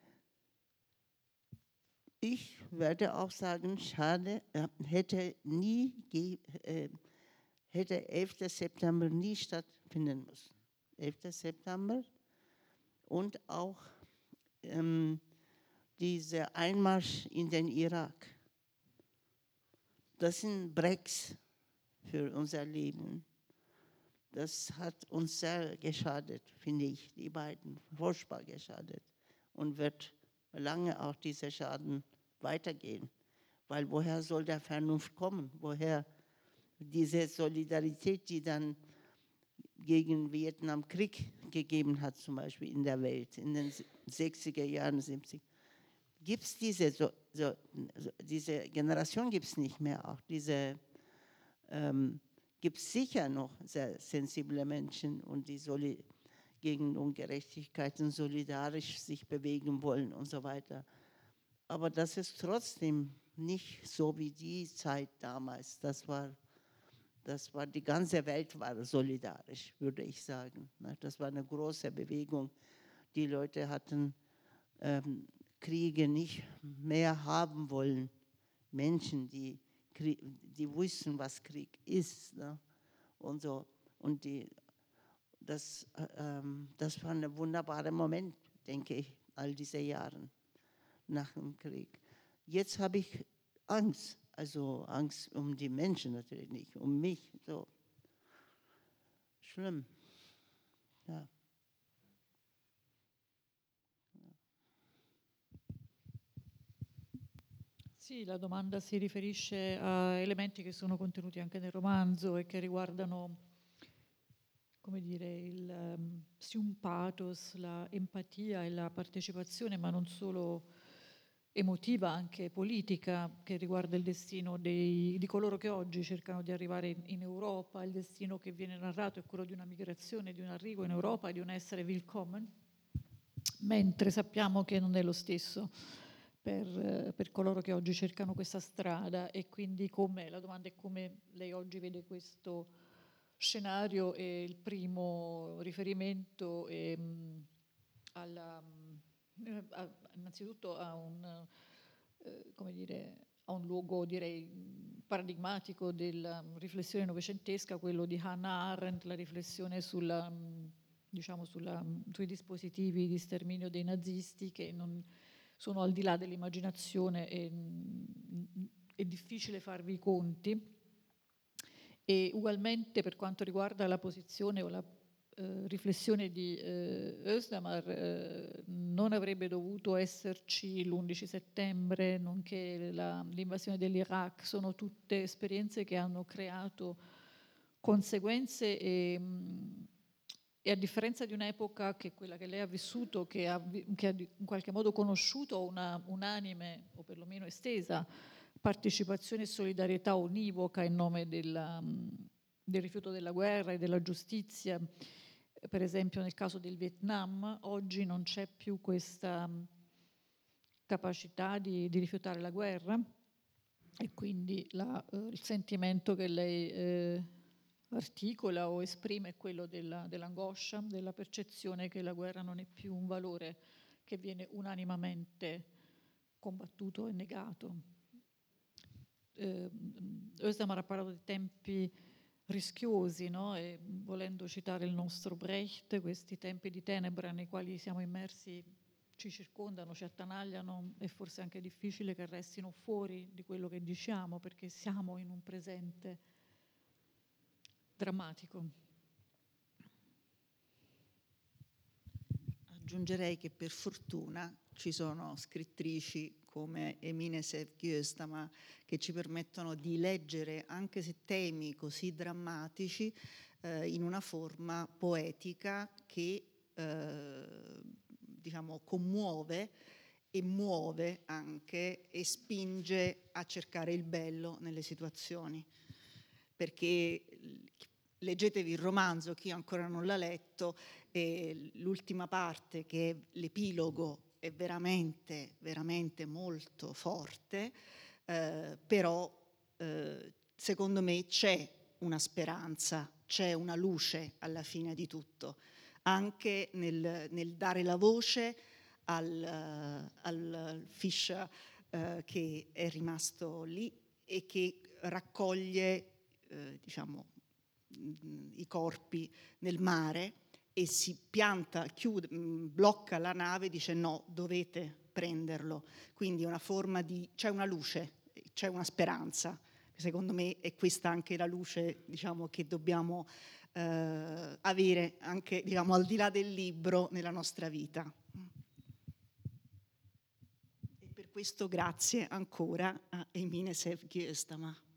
Ich werde auch sagen, schade, hätte 11. September nie stattfinden müssen. 11. September und auch dieser Einmarsch in den Irak. Das sind Breaks für unser Leben. Das hat uns sehr geschadet, finde ich, die beiden, furchtbar geschadet. Und wird lange auch dieser Schaden weitergehen. Weil woher soll der Vernunft kommen? Woher diese Solidarität, die dann gegen Vietnamkrieg gegeben hat, zum Beispiel in der Welt, in den 60er Jahren, 70er. Gibt es diese Generation gibt es nicht mehr auch. Gibt es sicher noch sehr sensible Menschen und die gegen Ungerechtigkeiten solidarisch sich bewegen wollen und so weiter. Aber das ist trotzdem nicht so wie die Zeit damals. Das war die ganze Welt war solidarisch, würde ich sagen. Das war eine große Bewegung. Die Leute hatten Kriege nicht mehr haben wollen. Menschen, die wussten, was Krieg ist. Und so. Und das war ein wunderbarer Moment, denke ich, all diese Jahre nach dem Krieg. Jetzt habe ich Angst. Also Angst um die Menschen natürlich nicht, um mich. So. Schlimm. Ja. Sì, la domanda si riferisce a elementi che sono contenuti anche nel romanzo e che riguardano, come dire, sì, un pathos, la empatia e la partecipazione, ma non solo emotiva, anche politica, che riguarda il destino di coloro che oggi cercano di arrivare in Europa. Il destino che viene narrato è quello di una migrazione, di un arrivo in Europa, di un essere willkommen, mentre sappiamo che non è lo stesso per coloro che oggi cercano questa strada. E quindi la domanda è come lei oggi vede questo scenario, e il primo riferimento è innanzitutto a un luogo, direi, paradigmatico della riflessione novecentesca, quello di Hannah Arendt, la riflessione sui dispositivi di sterminio dei nazisti, che non sono al di là dell'immaginazione, e è difficile farvi i conti. E ugualmente per quanto riguarda la posizione o riflessione di Özdamar non avrebbe dovuto esserci l'11 settembre, nonché l'invasione dell'Iraq, sono tutte esperienze che hanno creato conseguenze e a differenza di un'epoca che è quella che lei ha vissuto, che ha in qualche modo conosciuto una unanime o perlomeno estesa partecipazione e solidarietà univoca in nome del rifiuto della guerra e della giustizia. Per esempio nel caso del Vietnam oggi non c'è più questa capacità di rifiutare la guerra e quindi il sentimento che lei articola o esprime è quello dell'angoscia, della percezione che la guerra non è più un valore che viene unanimamente combattuto e negato. Özdamar ha parlato di tempi rischiosi, no? E volendo citare il nostro Brecht, questi tempi di tenebra nei quali siamo immersi ci circondano, ci attanagliano, è forse anche difficile che restino fuori di quello che diciamo, perché siamo in un presente drammatico. Aggiungerei che per fortuna ci sono scrittrici come Emine Sevgi Özdamar che ci permettono di leggere anche se temi così drammatici in una forma poetica che diciamo commuove e muove anche e spinge a cercare il bello nelle situazioni, perché leggetevi il romanzo, chi ancora non l'ha letto, e l'ultima parte, che è l'epilogo, è veramente, veramente molto forte, però secondo me c'è una speranza, c'è una luce alla fine di tutto, anche nel dare la voce al fish che è rimasto lì e che raccoglie diciamo i corpi nel mare e si pianta, chiude, blocca la nave e dice no, dovete prenderlo. Quindi è una forma di, c'è una luce, c'è una speranza. Secondo me è questa anche la luce, diciamo, che dobbiamo avere anche, diciamo, al di là del libro nella nostra vita. E per questo grazie ancora a Emine Sevgi Özdamar.